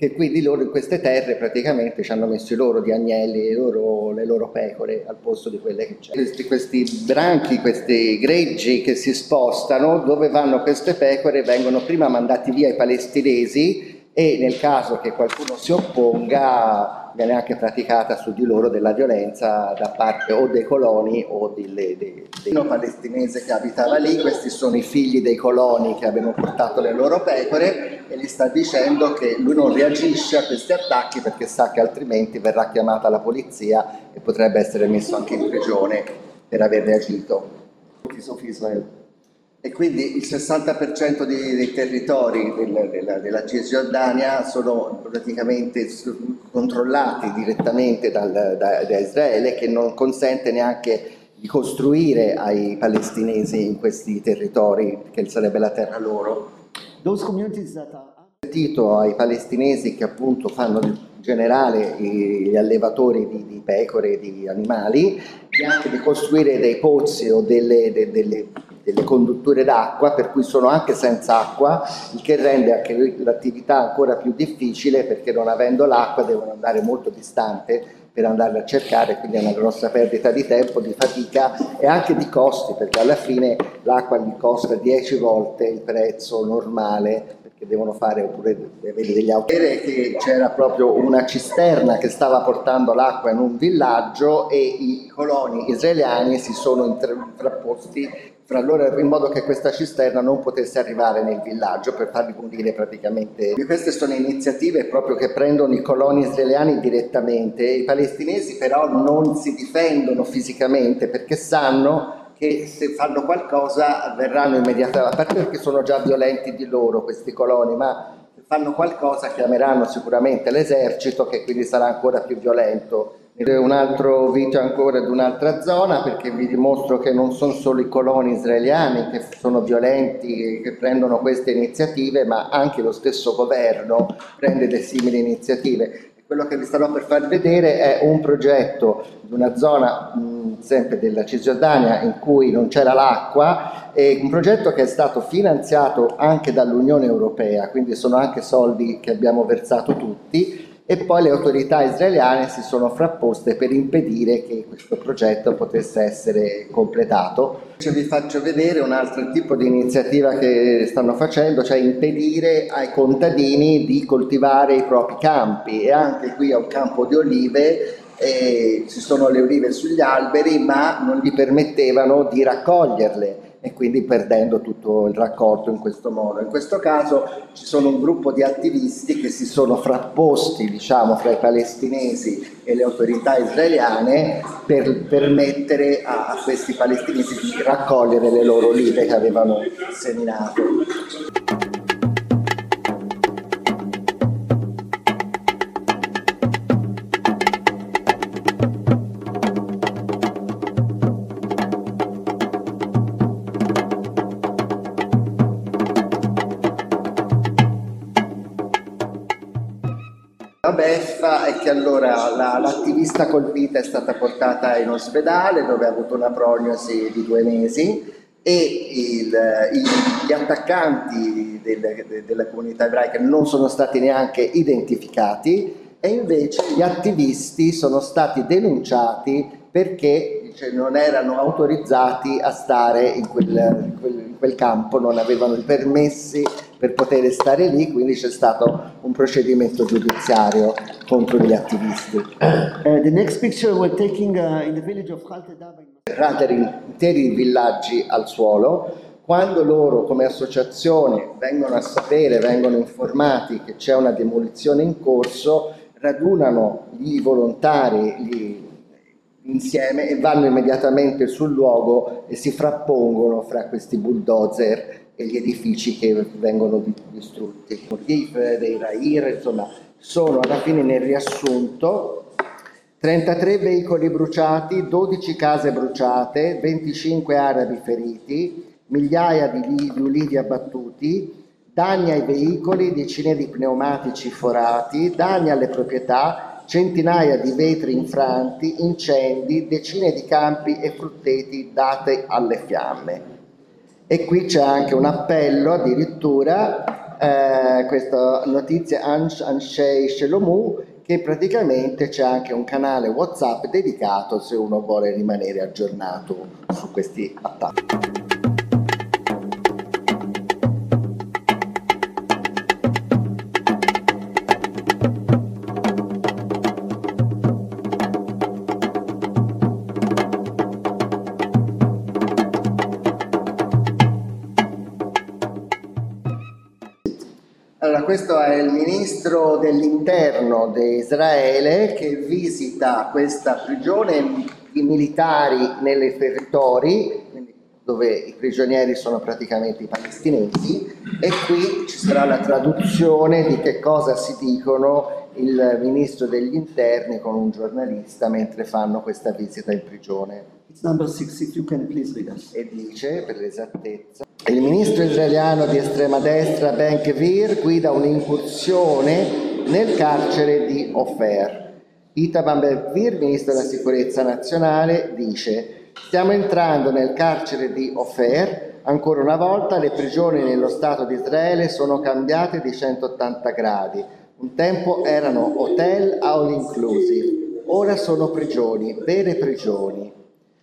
che quindi loro in queste terre praticamente ci hanno messo i loro di agnelli, le loro pecore al posto di quelle che c'è. Questi branchi, questi greggi che si spostano, dove vanno queste pecore vengono prima mandati via ai palestinesi, e nel caso che qualcuno si opponga viene anche praticata su di loro della violenza da parte o dei coloni o dei palestinese che abitava lì. Questi sono i figli dei coloni che avevano portato le loro pecore, e gli sta dicendo che lui non reagisce a questi attacchi perché sa che altrimenti verrà chiamata la polizia e potrebbe essere messo anche in prigione per aver reagito. E quindi il 60% dei territori della Cisgiordania sono praticamente controllati direttamente da Israele, che non consente neanche di costruire ai palestinesi in questi territori, che sarebbe la terra loro. Those communities that are... Sentito ai palestinesi che appunto fanno in generale gli allevatori di pecore e di animali, e anche di costruire dei pozzi o delle condutture d'acqua, per cui sono anche senza acqua, il che rende anche l'attività ancora più difficile, perché non avendo l'acqua devono andare molto distante per andarla a cercare, quindi è una grossa perdita di tempo, di fatica e anche di costi, perché alla fine l'acqua gli costa 10 volte il prezzo normale, che devono fare, oppure avere degli auto. Che c'era proprio una cisterna che stava portando l'acqua in un villaggio, e i coloni israeliani si sono intrapposti fra loro in modo che questa cisterna non potesse arrivare nel villaggio, per farli morire praticamente. Queste sono iniziative proprio che prendono i coloni israeliani direttamente. I palestinesi però non si difendono fisicamente, perché sanno che se fanno qualcosa verranno immediatamente, a parte perché sono già violenti di loro questi coloni, ma se fanno qualcosa chiameranno sicuramente l'esercito, che quindi sarà ancora più violento. Un altro video ancora di un'altra zona, perché vi dimostro che non sono solo i coloni israeliani che sono violenti e che prendono queste iniziative, ma anche lo stesso governo prende delle simili iniziative. Quello che vi starò per far vedere è un progetto di una zona sempre della Cisgiordania in cui non c'era l'acqua, e un progetto che è stato finanziato anche dall'Unione Europea, quindi sono anche soldi che abbiamo versato tutti, e poi le autorità israeliane si sono frapposte per impedire che questo progetto potesse essere completato. Vi faccio vedere un altro tipo di iniziativa che stanno facendo, cioè impedire ai contadini di coltivare i propri campi, e anche qui è un campo di olive, ci sono le olive sugli alberi, ma non gli permettevano di raccoglierle, e quindi perdendo tutto il raccolto in questo modo. In questo caso ci sono un gruppo di attivisti che si sono frapposti, diciamo, fra i palestinesi e le autorità israeliane per permettere a questi palestinesi di raccogliere le loro olive che avevano seminato. La beffa è che allora l'attivista colpita è stata portata in ospedale, dove ha avuto una prognosi di 2 mesi, e gli attaccanti della comunità ebraica non sono stati neanche identificati, e invece gli attivisti sono stati denunciati perché non erano autorizzati a stare in quel campo, non avevano i permessi per poter stare lì, quindi c'è stato un procedimento giudiziario contro gli attivisti. The next picture we're taking in the village of Khalte Daba. Interi villaggi al suolo. Quando loro come associazione vengono a sapere, vengono informati che c'è una demolizione in corso, radunano i volontari insieme e vanno immediatamente sul luogo e si frappongono fra questi bulldozer e gli edifici che vengono distrutti. Dei Rair, insomma, sono alla fine, nel riassunto, 33 veicoli bruciati, 12 case bruciate, 25 arabi feriti, migliaia di ulivi abbattuti, danni ai veicoli, decine di pneumatici forati, danni alle proprietà, centinaia di vetri infranti, incendi, decine di campi e frutteti date alle fiamme. E qui c'è anche un appello addirittura questa notizia Anshei Shelomu, che praticamente c'è anche un canale WhatsApp dedicato se uno vuole rimanere aggiornato su questi attacchi. Allora, questo è il ministro dell'interno di Israele che visita questa prigione di militari nei territori, dove i prigionieri sono praticamente i palestinesi, e qui ci sarà la traduzione di che cosa si dicono il ministro degli interni con un giornalista mentre fanno questa visita in prigione. It's number 6, if you can please read us. E dice, per l'esattezza, il ministro israeliano di estrema destra Ben Gvir guida un'incursione nel carcere di Ofer. Itamar Ben Gvir, ministro della sicurezza nazionale, dice: stiamo entrando nel carcere di Ofer. Ancora una volta le prigioni nello Stato di Israele sono cambiate di 180 gradi. Un tempo erano hotel all inclusive, ora sono prigioni, vere prigioni.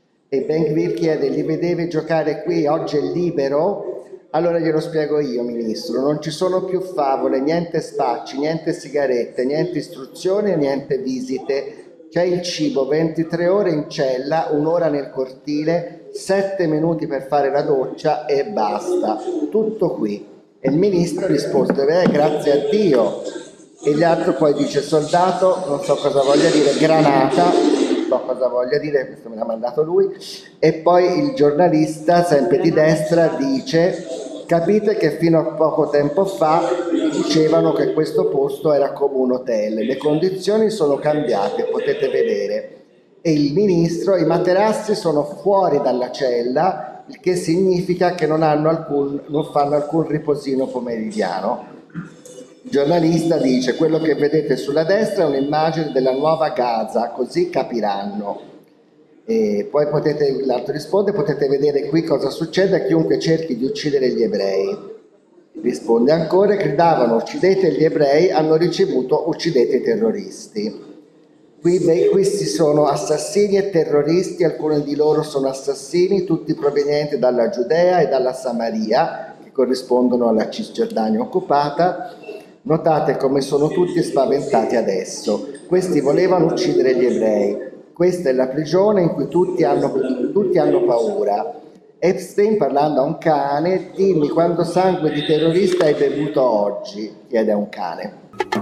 E Ben Gvir chiede: li vedevi giocare qui, oggi è libero? Allora glielo spiego io, ministro, non ci sono più favole, niente spacci, niente sigarette, niente istruzioni e niente visite. C'è il cibo, 23 ore in cella, un'ora nel cortile, 7 minuti per fare la doccia e basta, tutto qui. E il ministro ha risposto: grazie a Dio. E gli altri poi dice: soldato, non so cosa voglia dire, granata, so cosa voglia dire, questo me l'ha mandato lui. E poi il giornalista, sempre di destra, dice: capite che fino a poco tempo fa dicevano che questo posto era come un hotel, le condizioni sono cambiate, potete vedere. E il ministro: i materassi sono fuori dalla cella, il che significa che non fanno alcun riposino pomeridiano. Il giornalista dice: quello che vedete sulla destra è un'immagine della nuova Gaza, così capiranno. E poi l'altro risponde: potete vedere qui cosa succede a chiunque cerchi di uccidere gli ebrei. Risponde ancora: gridavano uccidete gli ebrei, hanno ricevuto uccidete i terroristi. Questi sono assassini e terroristi, alcuni di loro sono assassini, tutti provenienti dalla Giudea e dalla Samaria, che corrispondono alla Cisgiordania occupata. Notate come sono tutti spaventati adesso. Questi volevano uccidere gli ebrei. Questa è la prigione in cui tutti hanno paura. Epstein, parlando a un cane: dimmi quanto sangue di terrorista hai bevuto oggi, chiede a un cane.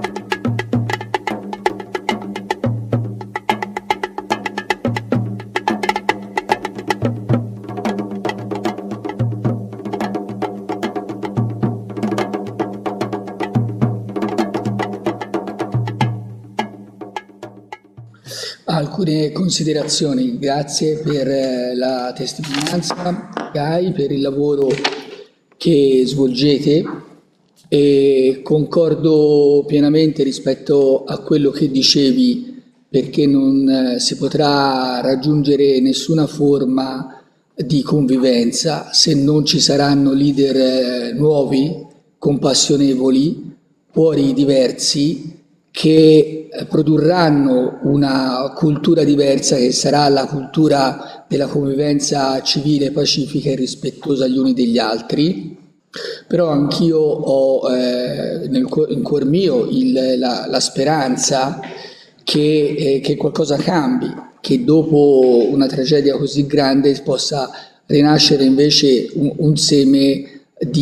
Alcune considerazioni: grazie per la testimonianza, Guy, per il lavoro che svolgete, e concordo pienamente rispetto a quello che dicevi, perché non si potrà raggiungere nessuna forma di convivenza se non ci saranno leader nuovi, compassionevoli, cuori diversi, che produrranno una cultura diversa, che sarà la cultura della convivenza civile, pacifica e rispettosa gli uni degli altri. Però anch'io ho in cuor mio la speranza che qualcosa cambi, che dopo una tragedia così grande possa rinascere invece un seme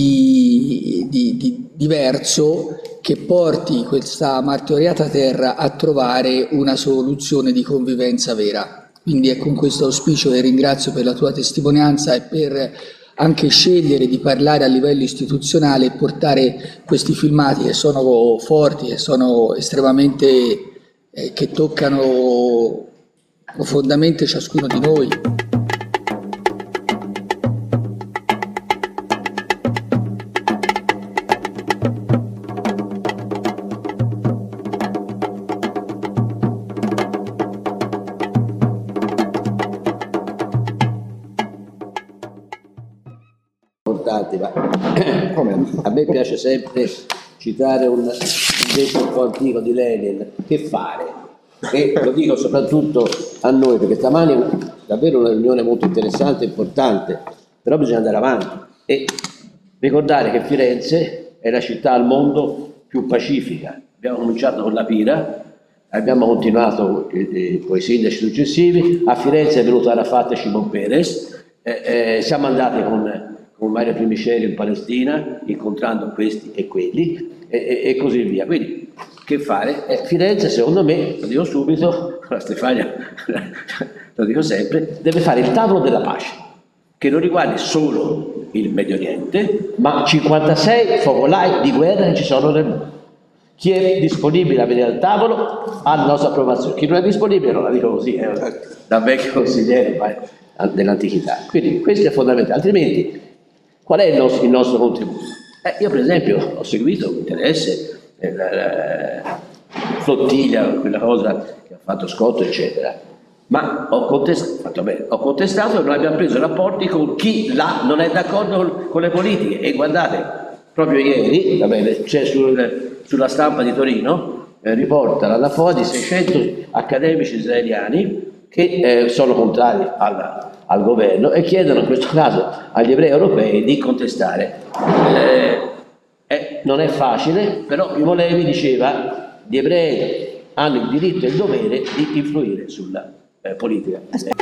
di diverso, che porti questa martoriata terra a trovare una soluzione di convivenza vera. Quindi è con questo auspicio che ringrazio per la tua testimonianza e per anche scegliere di parlare a livello istituzionale e portare questi filmati, che sono forti, che sono estremamente che toccano profondamente ciascuno di noi. importanti, ma a me piace sempre citare un detto un po' antico di Lenin: che fare? E lo dico soprattutto a noi, perché stamani è davvero una riunione molto interessante e importante, però bisogna andare avanti e ricordare che Firenze è la città al mondo più pacifica. Abbiamo cominciato con la Pira, abbiamo continuato con i sindaci successivi, a Firenze è venuto Arafat e Shimon Peres, siamo andati con Mario Primiceri in Palestina, incontrando questi e quelli, e così via. Quindi, che fare? Firenze, secondo me, lo dico subito, la Stefania lo dico sempre, deve fare il tavolo della pace, che non riguardi solo il Medio Oriente, ma 56 focolai di guerra che ci sono nel mondo. Chi è disponibile a venire al tavolo ha la nostra approvazione, chi non è disponibile, non la dico così, da vecchio consigliere dell'antichità. Quindi questo è fondamentale, altrimenti qual è il nostro contributo? Io per esempio ho seguito con interesse la flottiglia, quella cosa che ha fatto Scott, eccetera, ma ho contestato che non abbiamo preso rapporti con chi là non è d'accordo con le politiche. E guardate, proprio ieri, c'è sulla stampa di Torino, riporta la FOA di 600 accademici israeliani che sono contrari al governo e chiedono in questo caso agli ebrei europei di contestare. Non è facile, però Primo Levi diceva: gli ebrei hanno il diritto e il dovere di influire sulla politica.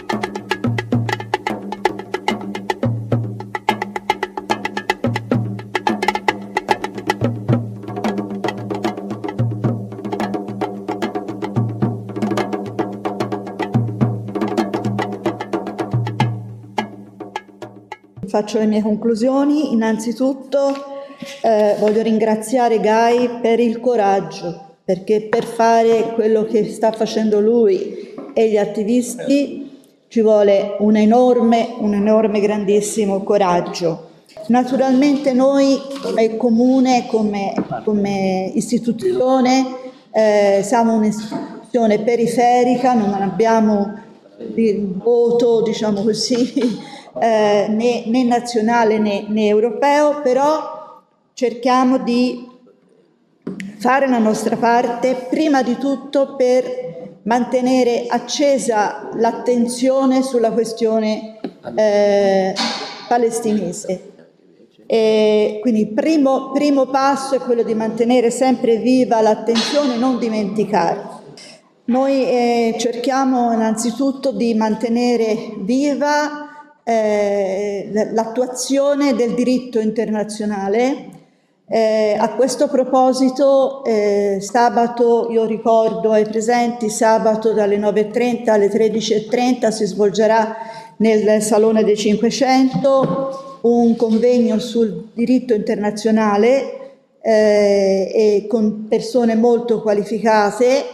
Faccio le mie conclusioni. Innanzitutto voglio ringraziare Guy per il coraggio, perché per fare quello che sta facendo lui e gli attivisti ci vuole un enorme, grandissimo coraggio. Naturalmente noi come comune, come istituzione, siamo un'istituzione periferica, non abbiamo il voto, diciamo così, né nazionale né europeo, però cerchiamo di fare la nostra parte, prima di tutto per mantenere accesa l'attenzione sulla questione palestinese. E quindi il primo passo è quello di mantenere sempre viva l'attenzione, non dimenticare. Noi cerchiamo innanzitutto di mantenere viva l'attuazione del diritto internazionale. A questo proposito sabato, io ricordo ai presenti, sabato dalle 9:30 alle 13:30 si svolgerà nel Salone dei 500 un convegno sul diritto internazionale e con persone molto qualificate,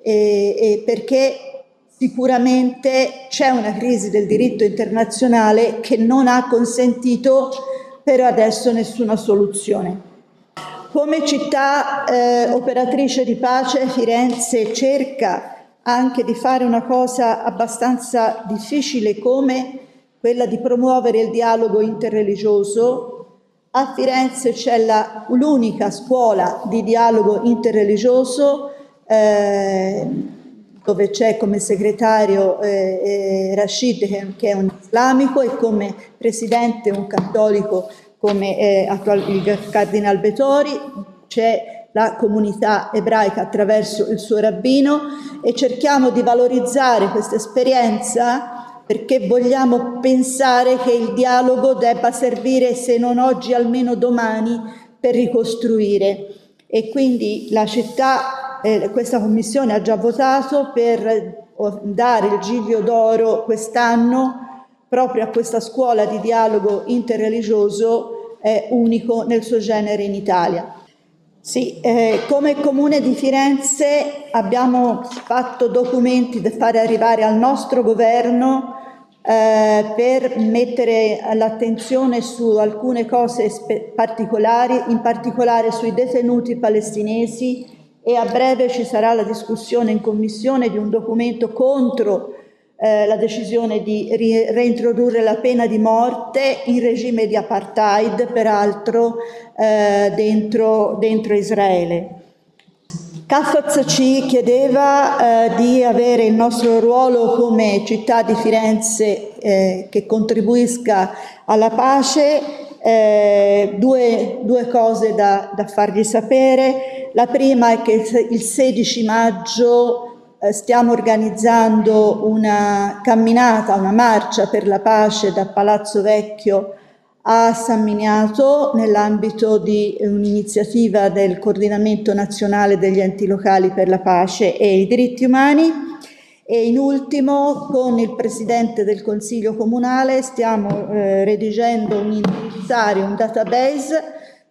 perché sicuramente c'è una crisi del diritto internazionale che non ha consentito per adesso nessuna soluzione. Come città operatrice di pace, Firenze cerca anche di fare una cosa abbastanza difficile come quella di promuovere il dialogo interreligioso. A Firenze c'è l'unica scuola di dialogo interreligioso dove c'è come segretario Rashid, che è un islamico, e come presidente un cattolico come il Cardinal Betori. C'è la comunità ebraica attraverso il suo rabbino, e cerchiamo di valorizzare questa esperienza perché vogliamo pensare che il dialogo debba servire, se non oggi almeno domani, per ricostruire. E quindi la città, questa commissione ha già votato per dare il Giglio d'Oro quest'anno proprio a questa scuola di dialogo interreligioso, unico nel suo genere in Italia. Sì, come Comune di Firenze abbiamo fatto documenti da fare arrivare al nostro governo per mettere l'attenzione su alcune cose particolari, in particolare sui detenuti palestinesi, e a breve ci sarà la discussione in commissione di un documento contro la decisione di reintrodurre la pena di morte in regime di apartheid, peraltro dentro Israele. Cafaz ci chiedeva di avere il nostro ruolo come città di Firenze che contribuisca alla pace. Due cose da fargli sapere. La prima è che il 16 maggio stiamo organizzando una camminata, una marcia per la pace da Palazzo Vecchio a San Miniato nell'ambito di un'iniziativa del Coordinamento Nazionale degli Enti Locali per la Pace e i Diritti Umani. E in ultimo, con il Presidente del Consiglio Comunale stiamo redigendo un indizzario, un database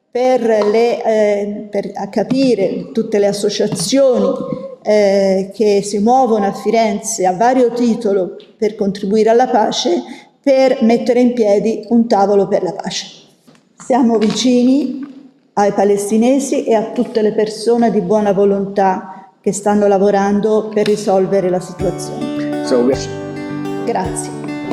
per capire tutte le associazioni che si muovono a Firenze a vario titolo per contribuire alla pace, per mettere in piedi un tavolo per la pace. Siamo vicini ai palestinesi e a tutte le persone di buona volontà che stanno lavorando per risolvere la situazione. Grazie.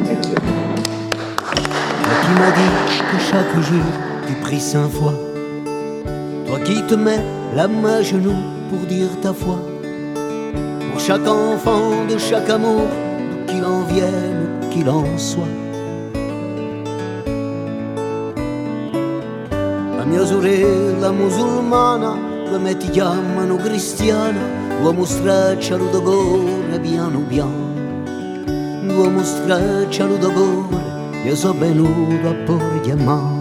Toi qui m'as dit que chaque jour tu pries 5 fois, toi qui te mets la main à genoux pour dire ta foi, pour chaque enfant de chaque amour, d'où qu'il en vienne, où qu'il en soit. La mia sorella musulmana, come ti chiamano cristiana, uomo straccialo d'ogore piano piano, uomo straccialo d'ogore, io sono venuto a porgli a mano.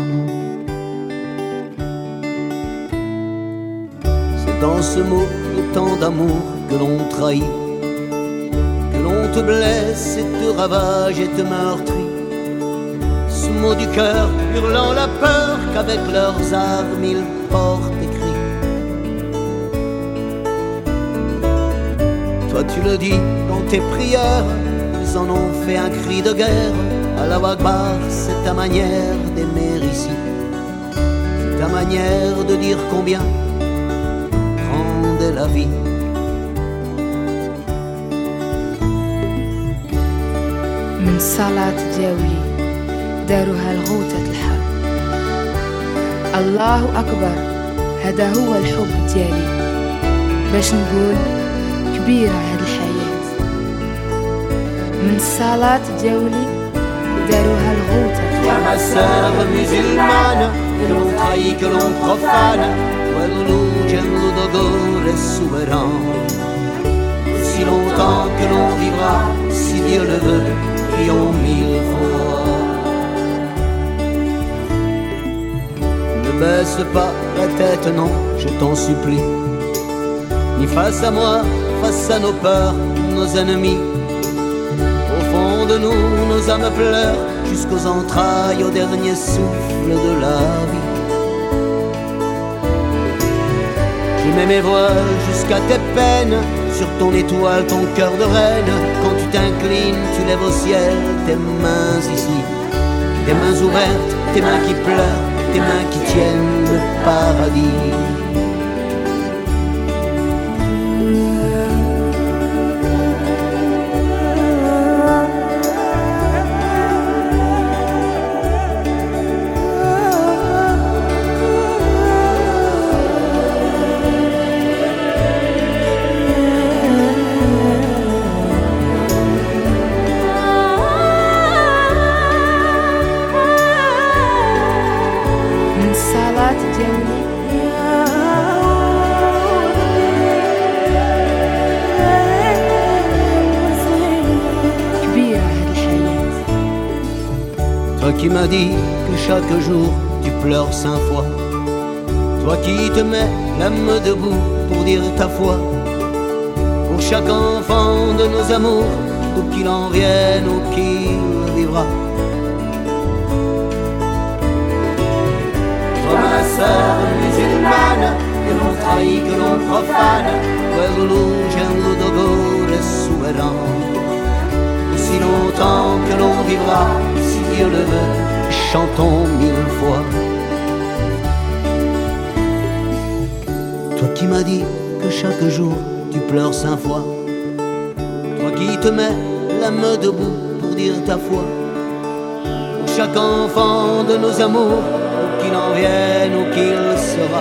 C'est dans ce mot le temps d'amour que l'on trahit, que l'on te blesse et te ravage et te meurtrit. Ce mot du cœur hurlant la peur qu'avec leurs armes ils portent écrit. Toi tu le dis dans tes prières, ils en ont fait un cri de guerre. Allah Akbar, c'est ta manière d'aimer ici, c'est ta manière de dire combien grande est la vie. من صلاة جاولي دارها الغوتة الحرب، الله أكبر هذا هو الحب ديالي، باش نقول كبيرة هاد الحياة. من صلاة جاولي داروها الغوتة. Ya ma sœur musulmane, que l'on trahit, que l'on profane, quello d'ogore est souverain. Si longtemps que l'on vivra, si Dieu le veut, prions 1000 fois. Ne baisse pas la tête, non, je t'en supplie, ni face à moi, face à nos peurs, nos ennemis. Au fond de nous, nos âmes pleurent jusqu'aux entrailles, au dernier souffle de la vie. Je mets mes voiles jusqu'à tes peines, sur ton étoile, ton cœur de reine. Quand tu t'inclines, tu lèves au ciel tes mains ici, tes mains ouvertes, tes mains qui pleurent, tes mains qui tiennent le paradis. Toi qui m'as dit que chaque jour tu pleures 5 fois, toi qui te mets l'âme debout pour dire ta foi, pour chaque enfant de nos amours, d'où qu'il en vienne ou qu'il vivra. Toi ma sœur musulmane, que l'on trahit, que l'on profane, quello d'ogore est souverain. Si longtemps que l'on vivra, si Dieu le veut, chantons 1000 fois. Toi qui m'as dit que chaque jour tu pleures 5 fois, toi qui te mets l'âme debout pour dire ta foi. Pour chaque enfant de nos amours, qu'il en vienne ou qu'il sera.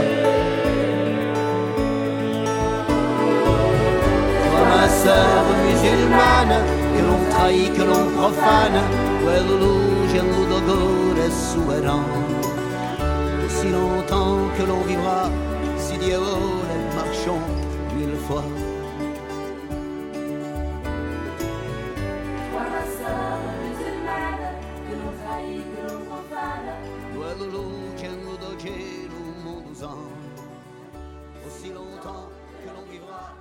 Toi ma sœur musulmane, que l'on trahit, que l'on profane, quello luce ludogore souverain. Aussi longtemps que l'on vivra, si Dieu le marchons 1000 fois. Toi ma sœur musulmane, que l'on trahit, que l'on profane, quello luce ludogore mondosan. Aussi longtemps que l'on vivra.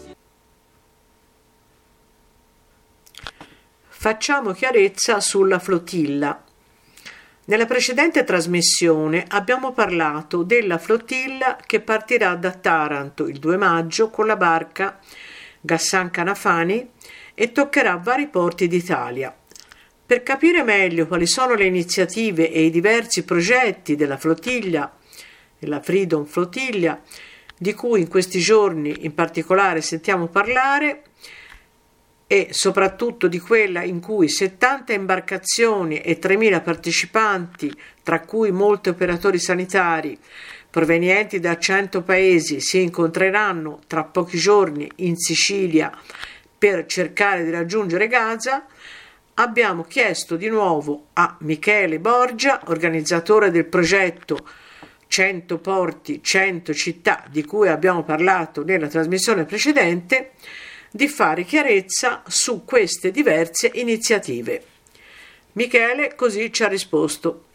Facciamo chiarezza sulla flottilla. Nella precedente trasmissione abbiamo parlato della flottilla che partirà da Taranto il 2 maggio con la barca Ghassan Kanafani e toccherà vari porti d'Italia. Per capire meglio quali sono le iniziative e i diversi progetti della flottiglia, della Freedom Flottiglia, di cui in questi giorni in particolare sentiamo parlare, e soprattutto di quella in cui 70 imbarcazioni e 3.000 partecipanti, tra cui molti operatori sanitari provenienti da 100 paesi, si incontreranno tra pochi giorni in Sicilia per cercare di raggiungere Gaza, abbiamo chiesto di nuovo a Michele Borgia, organizzatore del progetto 100 porti, 100 città, di cui abbiamo parlato nella trasmissione precedente, di fare chiarezza su queste diverse iniziative. Michele così ci ha risposto.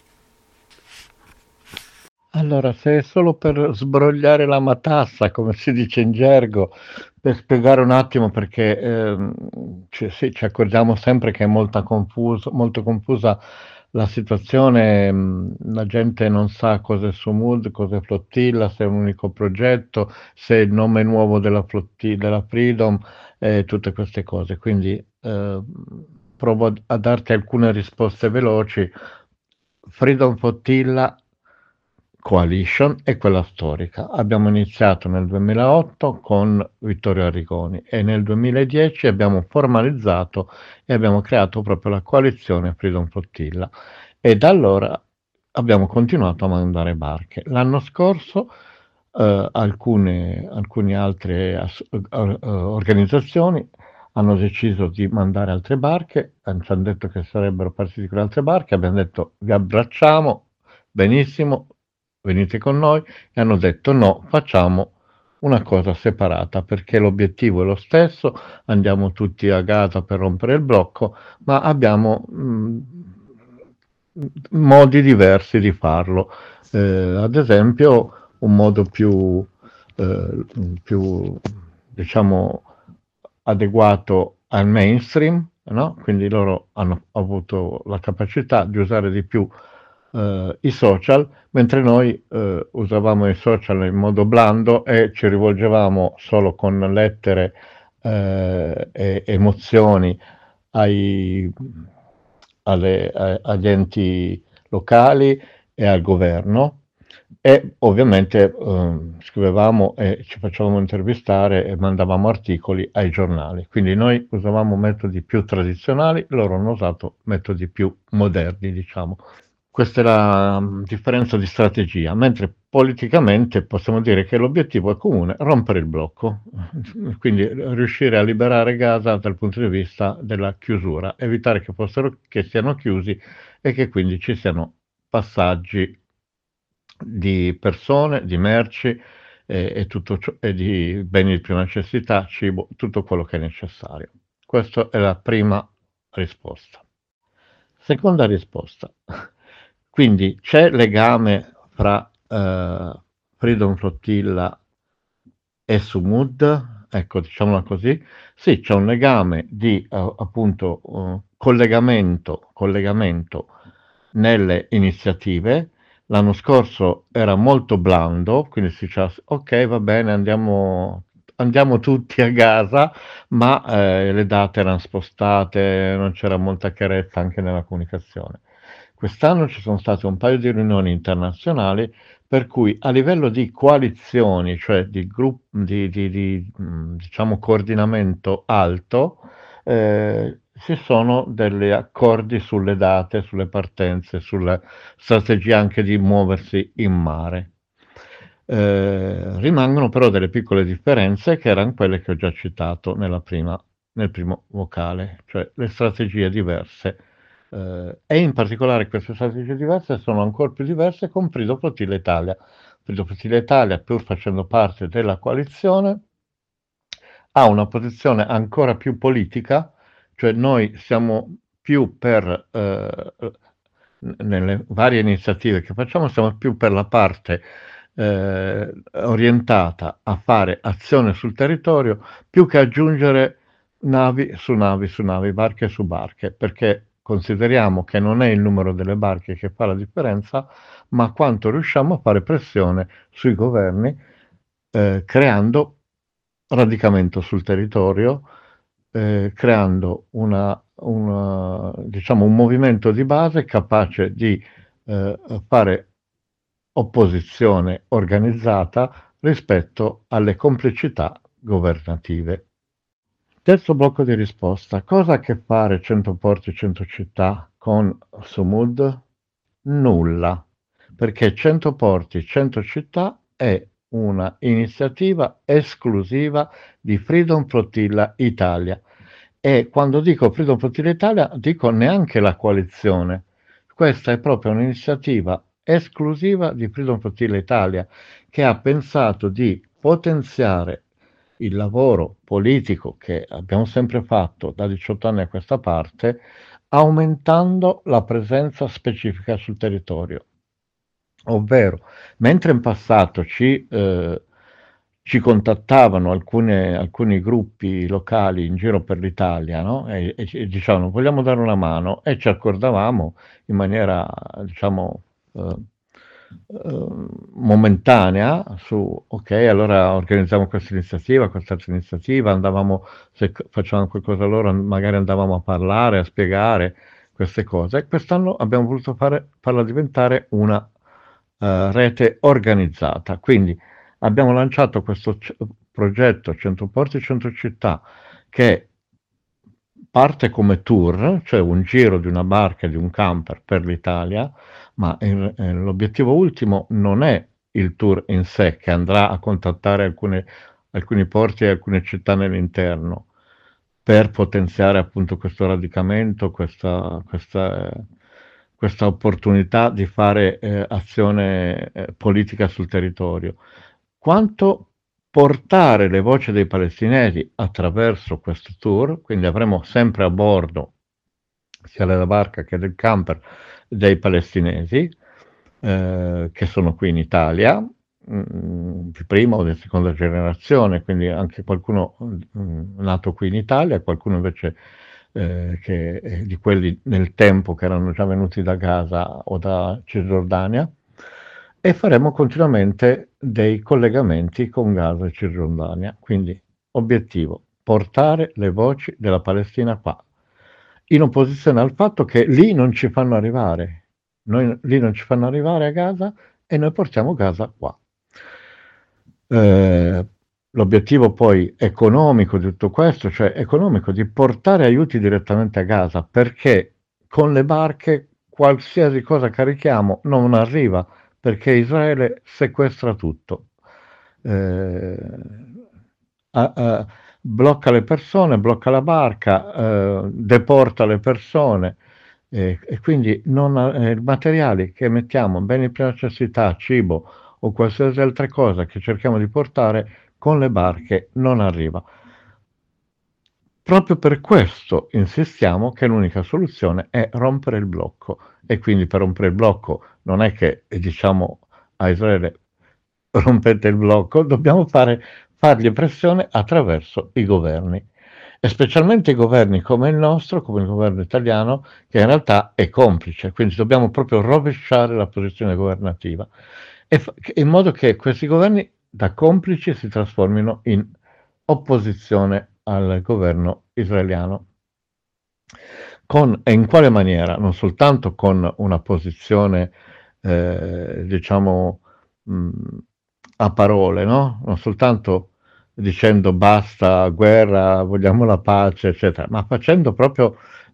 Allora, se è solo per sbrogliare la matassa, come si dice in gergo, per spiegare un attimo, perché ci accorgiamo sempre che è molto confusa la situazione, la gente non sa cosa è Sumud, cosa è Flottilla, se è un unico progetto, se è il nome nuovo della Flottilla, della Freedom, tutte queste cose. Quindi provo a darti alcune risposte veloci. Freedom Flottilla Coalition è quella storica. Abbiamo iniziato nel 2008 con Vittorio Arrigoni e nel 2010 abbiamo formalizzato e abbiamo creato proprio la coalizione Freedom Flottilla e da allora abbiamo continuato a mandare barche. L'anno scorso alcune altre organizzazioni hanno deciso di mandare altre barche, ci hanno detto che sarebbero partiti con altre barche, abbiamo detto vi abbracciamo, benissimo, venite con noi, e hanno detto no, facciamo una cosa separata perché l'obiettivo è lo stesso, andiamo tutti a Gaza per rompere il blocco, ma abbiamo modi diversi di farlo. Ad esempio un modo più diciamo adeguato al mainstream, no? Quindi loro hanno avuto la capacità di usare di più i social, mentre noi usavamo i social in modo blando e ci rivolgevamo solo con lettere e emozioni agli enti locali e al governo, e ovviamente scrivevamo e ci facevamo intervistare e mandavamo articoli ai giornali. Quindi noi usavamo metodi più tradizionali, loro hanno usato metodi più moderni, diciamo. Questa è la differenza di strategia, mentre politicamente possiamo dire che l'obiettivo è comune, rompere il blocco, quindi riuscire a liberare Gaza dal punto di vista della chiusura, evitare che siano chiusi e che quindi ci siano passaggi di persone, di merci e di beni di prima necessità, cibo, tutto quello che è necessario. Questa è la prima risposta. Seconda risposta. Quindi c'è legame fra Freedom Flotilla e Sumud? Ecco, diciamola così. Sì, c'è un legame di appunto collegamento nelle iniziative. L'anno scorso era molto blando, quindi si diceva ok, va bene, andiamo tutti a Gaza, ma le date erano spostate, non c'era molta chiarezza anche nella comunicazione. Quest'anno ci sono state un paio di riunioni internazionali per cui a livello di coalizioni, cioè di diciamo coordinamento alto, ci sono degli accordi sulle date, sulle partenze, sulla strategia anche di muoversi in mare. Rimangono però delle piccole differenze che erano quelle che ho già citato nel primo vocale, cioè le strategie diverse. E in particolare queste strategie diverse sono ancora più diverse con Frido Flotilla Italia. Frido Flotilla Italia, pur facendo parte della coalizione, ha una posizione ancora più politica, cioè noi siamo più per, nelle varie iniziative che facciamo, siamo più per la parte orientata a fare azione sul territorio, più che aggiungere navi su navi su navi, barche su barche, perché consideriamo che non è il numero delle barche che fa la differenza, ma quanto riusciamo a fare pressione sui governi, creando radicamento sul territorio, creando diciamo, un movimento di base capace di fare opposizione organizzata rispetto alle complicità governative. Terzo blocco di risposta. Cosa ha a che fare 100 porti, 100 città con Sumud? Nulla, perché 100 porti, 100 città è una iniziativa esclusiva di Freedom Flotilla Italia. E quando dico Freedom Flotilla Italia, dico neanche la coalizione. Questa è proprio un'iniziativa esclusiva di Freedom Flotilla Italia, che ha pensato di potenziare il lavoro politico che abbiamo sempre fatto da 18 anni a questa parte, aumentando la presenza specifica sul territorio. Ovvero, mentre in passato ci contattavano alcuni gruppi locali in giro per l'Italia, no? e dicevano vogliamo dare una mano, e ci accordavamo in maniera, diciamo, momentanea su ok, allora organizziamo questa iniziativa, quest'altra iniziativa, andavamo, se facevamo qualcosa loro, magari andavamo a parlare, a spiegare queste cose. Quest'anno abbiamo voluto farla diventare una rete organizzata, quindi abbiamo lanciato questo progetto 100 porti, 100 città, che parte come tour, cioè un giro di una barca e di un camper per l'Italia, ma l'obiettivo ultimo non è il tour in sé, che andrà a contattare alcuni porti e alcune città nell'interno, per potenziare appunto questo radicamento, questa opportunità di fare azione politica sul territorio, quanto portare le voci dei palestinesi attraverso questo tour. Quindi avremo sempre a bordo, sia della barca che del camper, dei palestinesi che sono qui in Italia, di prima o di seconda generazione, quindi anche qualcuno nato qui in Italia, qualcuno invece di quelli nel tempo che erano già venuti da Gaza o da Cisgiordania, e faremo continuamente dei collegamenti con Gaza e Cisgiordania. Quindi obiettivo, portare le voci della Palestina qua, in opposizione al fatto che lì non ci fanno arrivare. Lì non ci fanno arrivare a Gaza e noi portiamo Gaza qua. L'obiettivo poi economico di tutto questo, cioè economico, di portare aiuti direttamente a Gaza, perché con le barche qualsiasi cosa carichiamo non arriva, perché Israele sequestra tutto, blocca le persone, blocca la barca, deporta le persone, e quindi materiali che mettiamo, beni di prima necessità, cibo o qualsiasi altra cosa che cerchiamo di portare con le barche non arriva. Proprio per questo insistiamo che l'unica soluzione è rompere il blocco, e quindi per rompere il blocco non è che diciamo a Israele rompete il blocco, dobbiamo fargli pressione attraverso i governi, e specialmente i governi come il nostro, come il governo italiano, che in realtà è complice. Quindi dobbiamo proprio rovesciare la posizione governativa, in modo che questi governi da complici si trasformino in opposizione al governo israeliano. E in quale maniera? Non soltanto con una posizione diciamo a parole, no? Non soltanto dicendo basta guerra, vogliamo la pace, eccetera, ma facendo proprio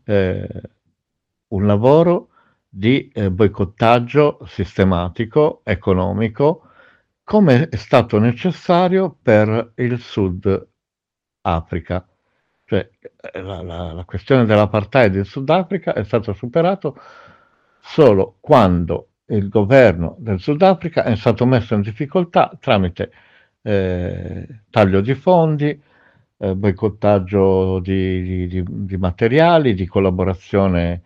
un lavoro di boicottaggio sistematico, economico, come è stato necessario per il Sud Africa. Cioè la questione dell'apartheid in Sudafrica è stato superato solo quando il governo del Sudafrica è stato messo in difficoltà tramite taglio di fondi, boicottaggio di materiali, di collaborazione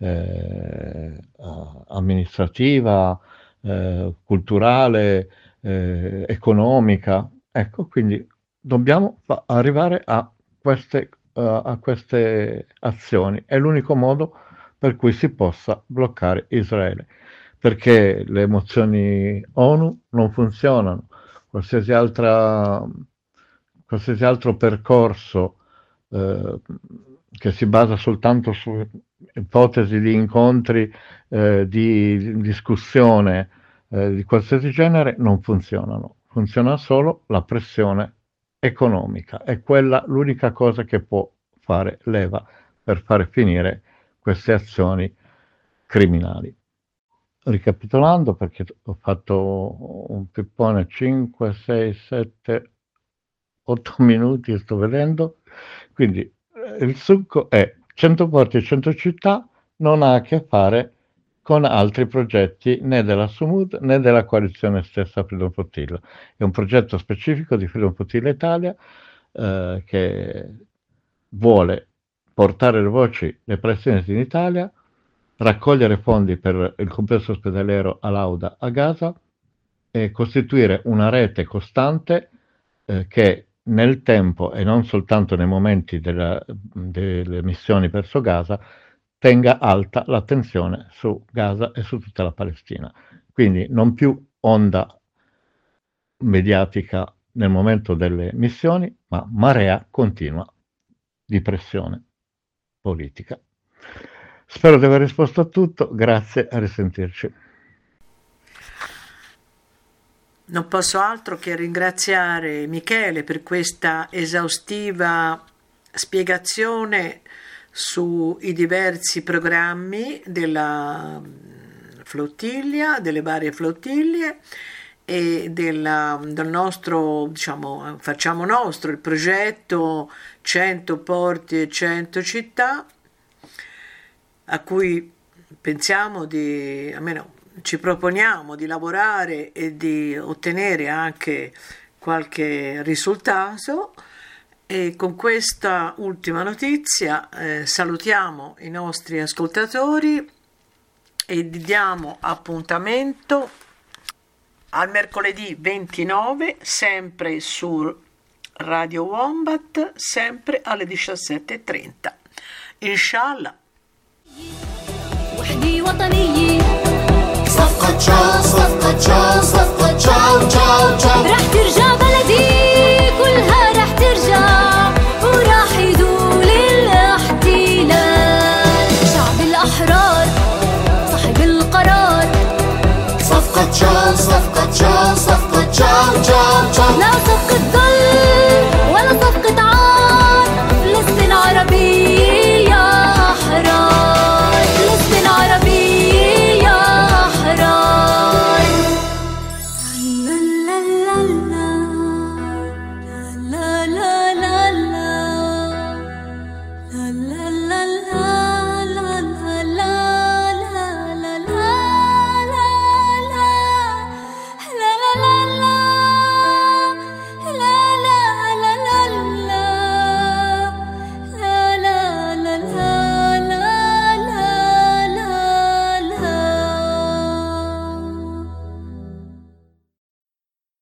amministrativa, culturale, economica. Ecco, quindi dobbiamo arrivare a queste azioni. È l'unico modo per cui si possa bloccare Israele, perché le mozioni ONU non funzionano. Qualsiasi altro percorso che si basa soltanto su ipotesi di incontri, di discussione di qualsiasi genere, non funzionano. Funziona solo la pressione economica, è quella l'unica cosa che può fare leva per fare finire queste azioni criminali. Ricapitolando, perché ho fatto un pippone 5, 6, 7, 8 minuti, sto vedendo, quindi il succo è 100 porti e 100 città non ha a che fare con altri progetti né della Sumud né della coalizione stessa Freedom Flotilla. È un progetto specifico di Freedom Flotilla Italia che vuole portare le voci dei palestinesi in Italia, raccogliere fondi per il complesso ospedaliero Al-Auda a Gaza e costituire una rete costante che nel tempo e non soltanto nei momenti delle missioni verso Gaza tenga alta l'attenzione su Gaza e su tutta la Palestina. Quindi non più onda mediatica nel momento delle missioni, ma marea continua di pressione politica. Spero di aver risposto a tutto, grazie, a risentirci. Non posso altro che ringraziare Michele per questa esaustiva spiegazione sui diversi programmi della flottiglia, delle varie flottiglie e del nostro, diciamo, facciamo nostro il progetto 100 porti e 100 città, a cui pensiamo almeno ci proponiamo di lavorare e di ottenere anche qualche risultato. E con questa ultima notizia salutiamo i nostri ascoltatori e diamo appuntamento al mercoledì 29, sempre su Radio Wombat, sempre alle 17:30. Inshallah. صفقة تشاو صفقة تشاو صفقة تشاو تشاو تشاو راح ترجع بلدي كلها راح ترجع وراح يزول الاحتلال شعب الأحرار صاحب القرار صفقة تشاو صفقة تشاو صفقة تشاو تشاو تشاو لا صفقة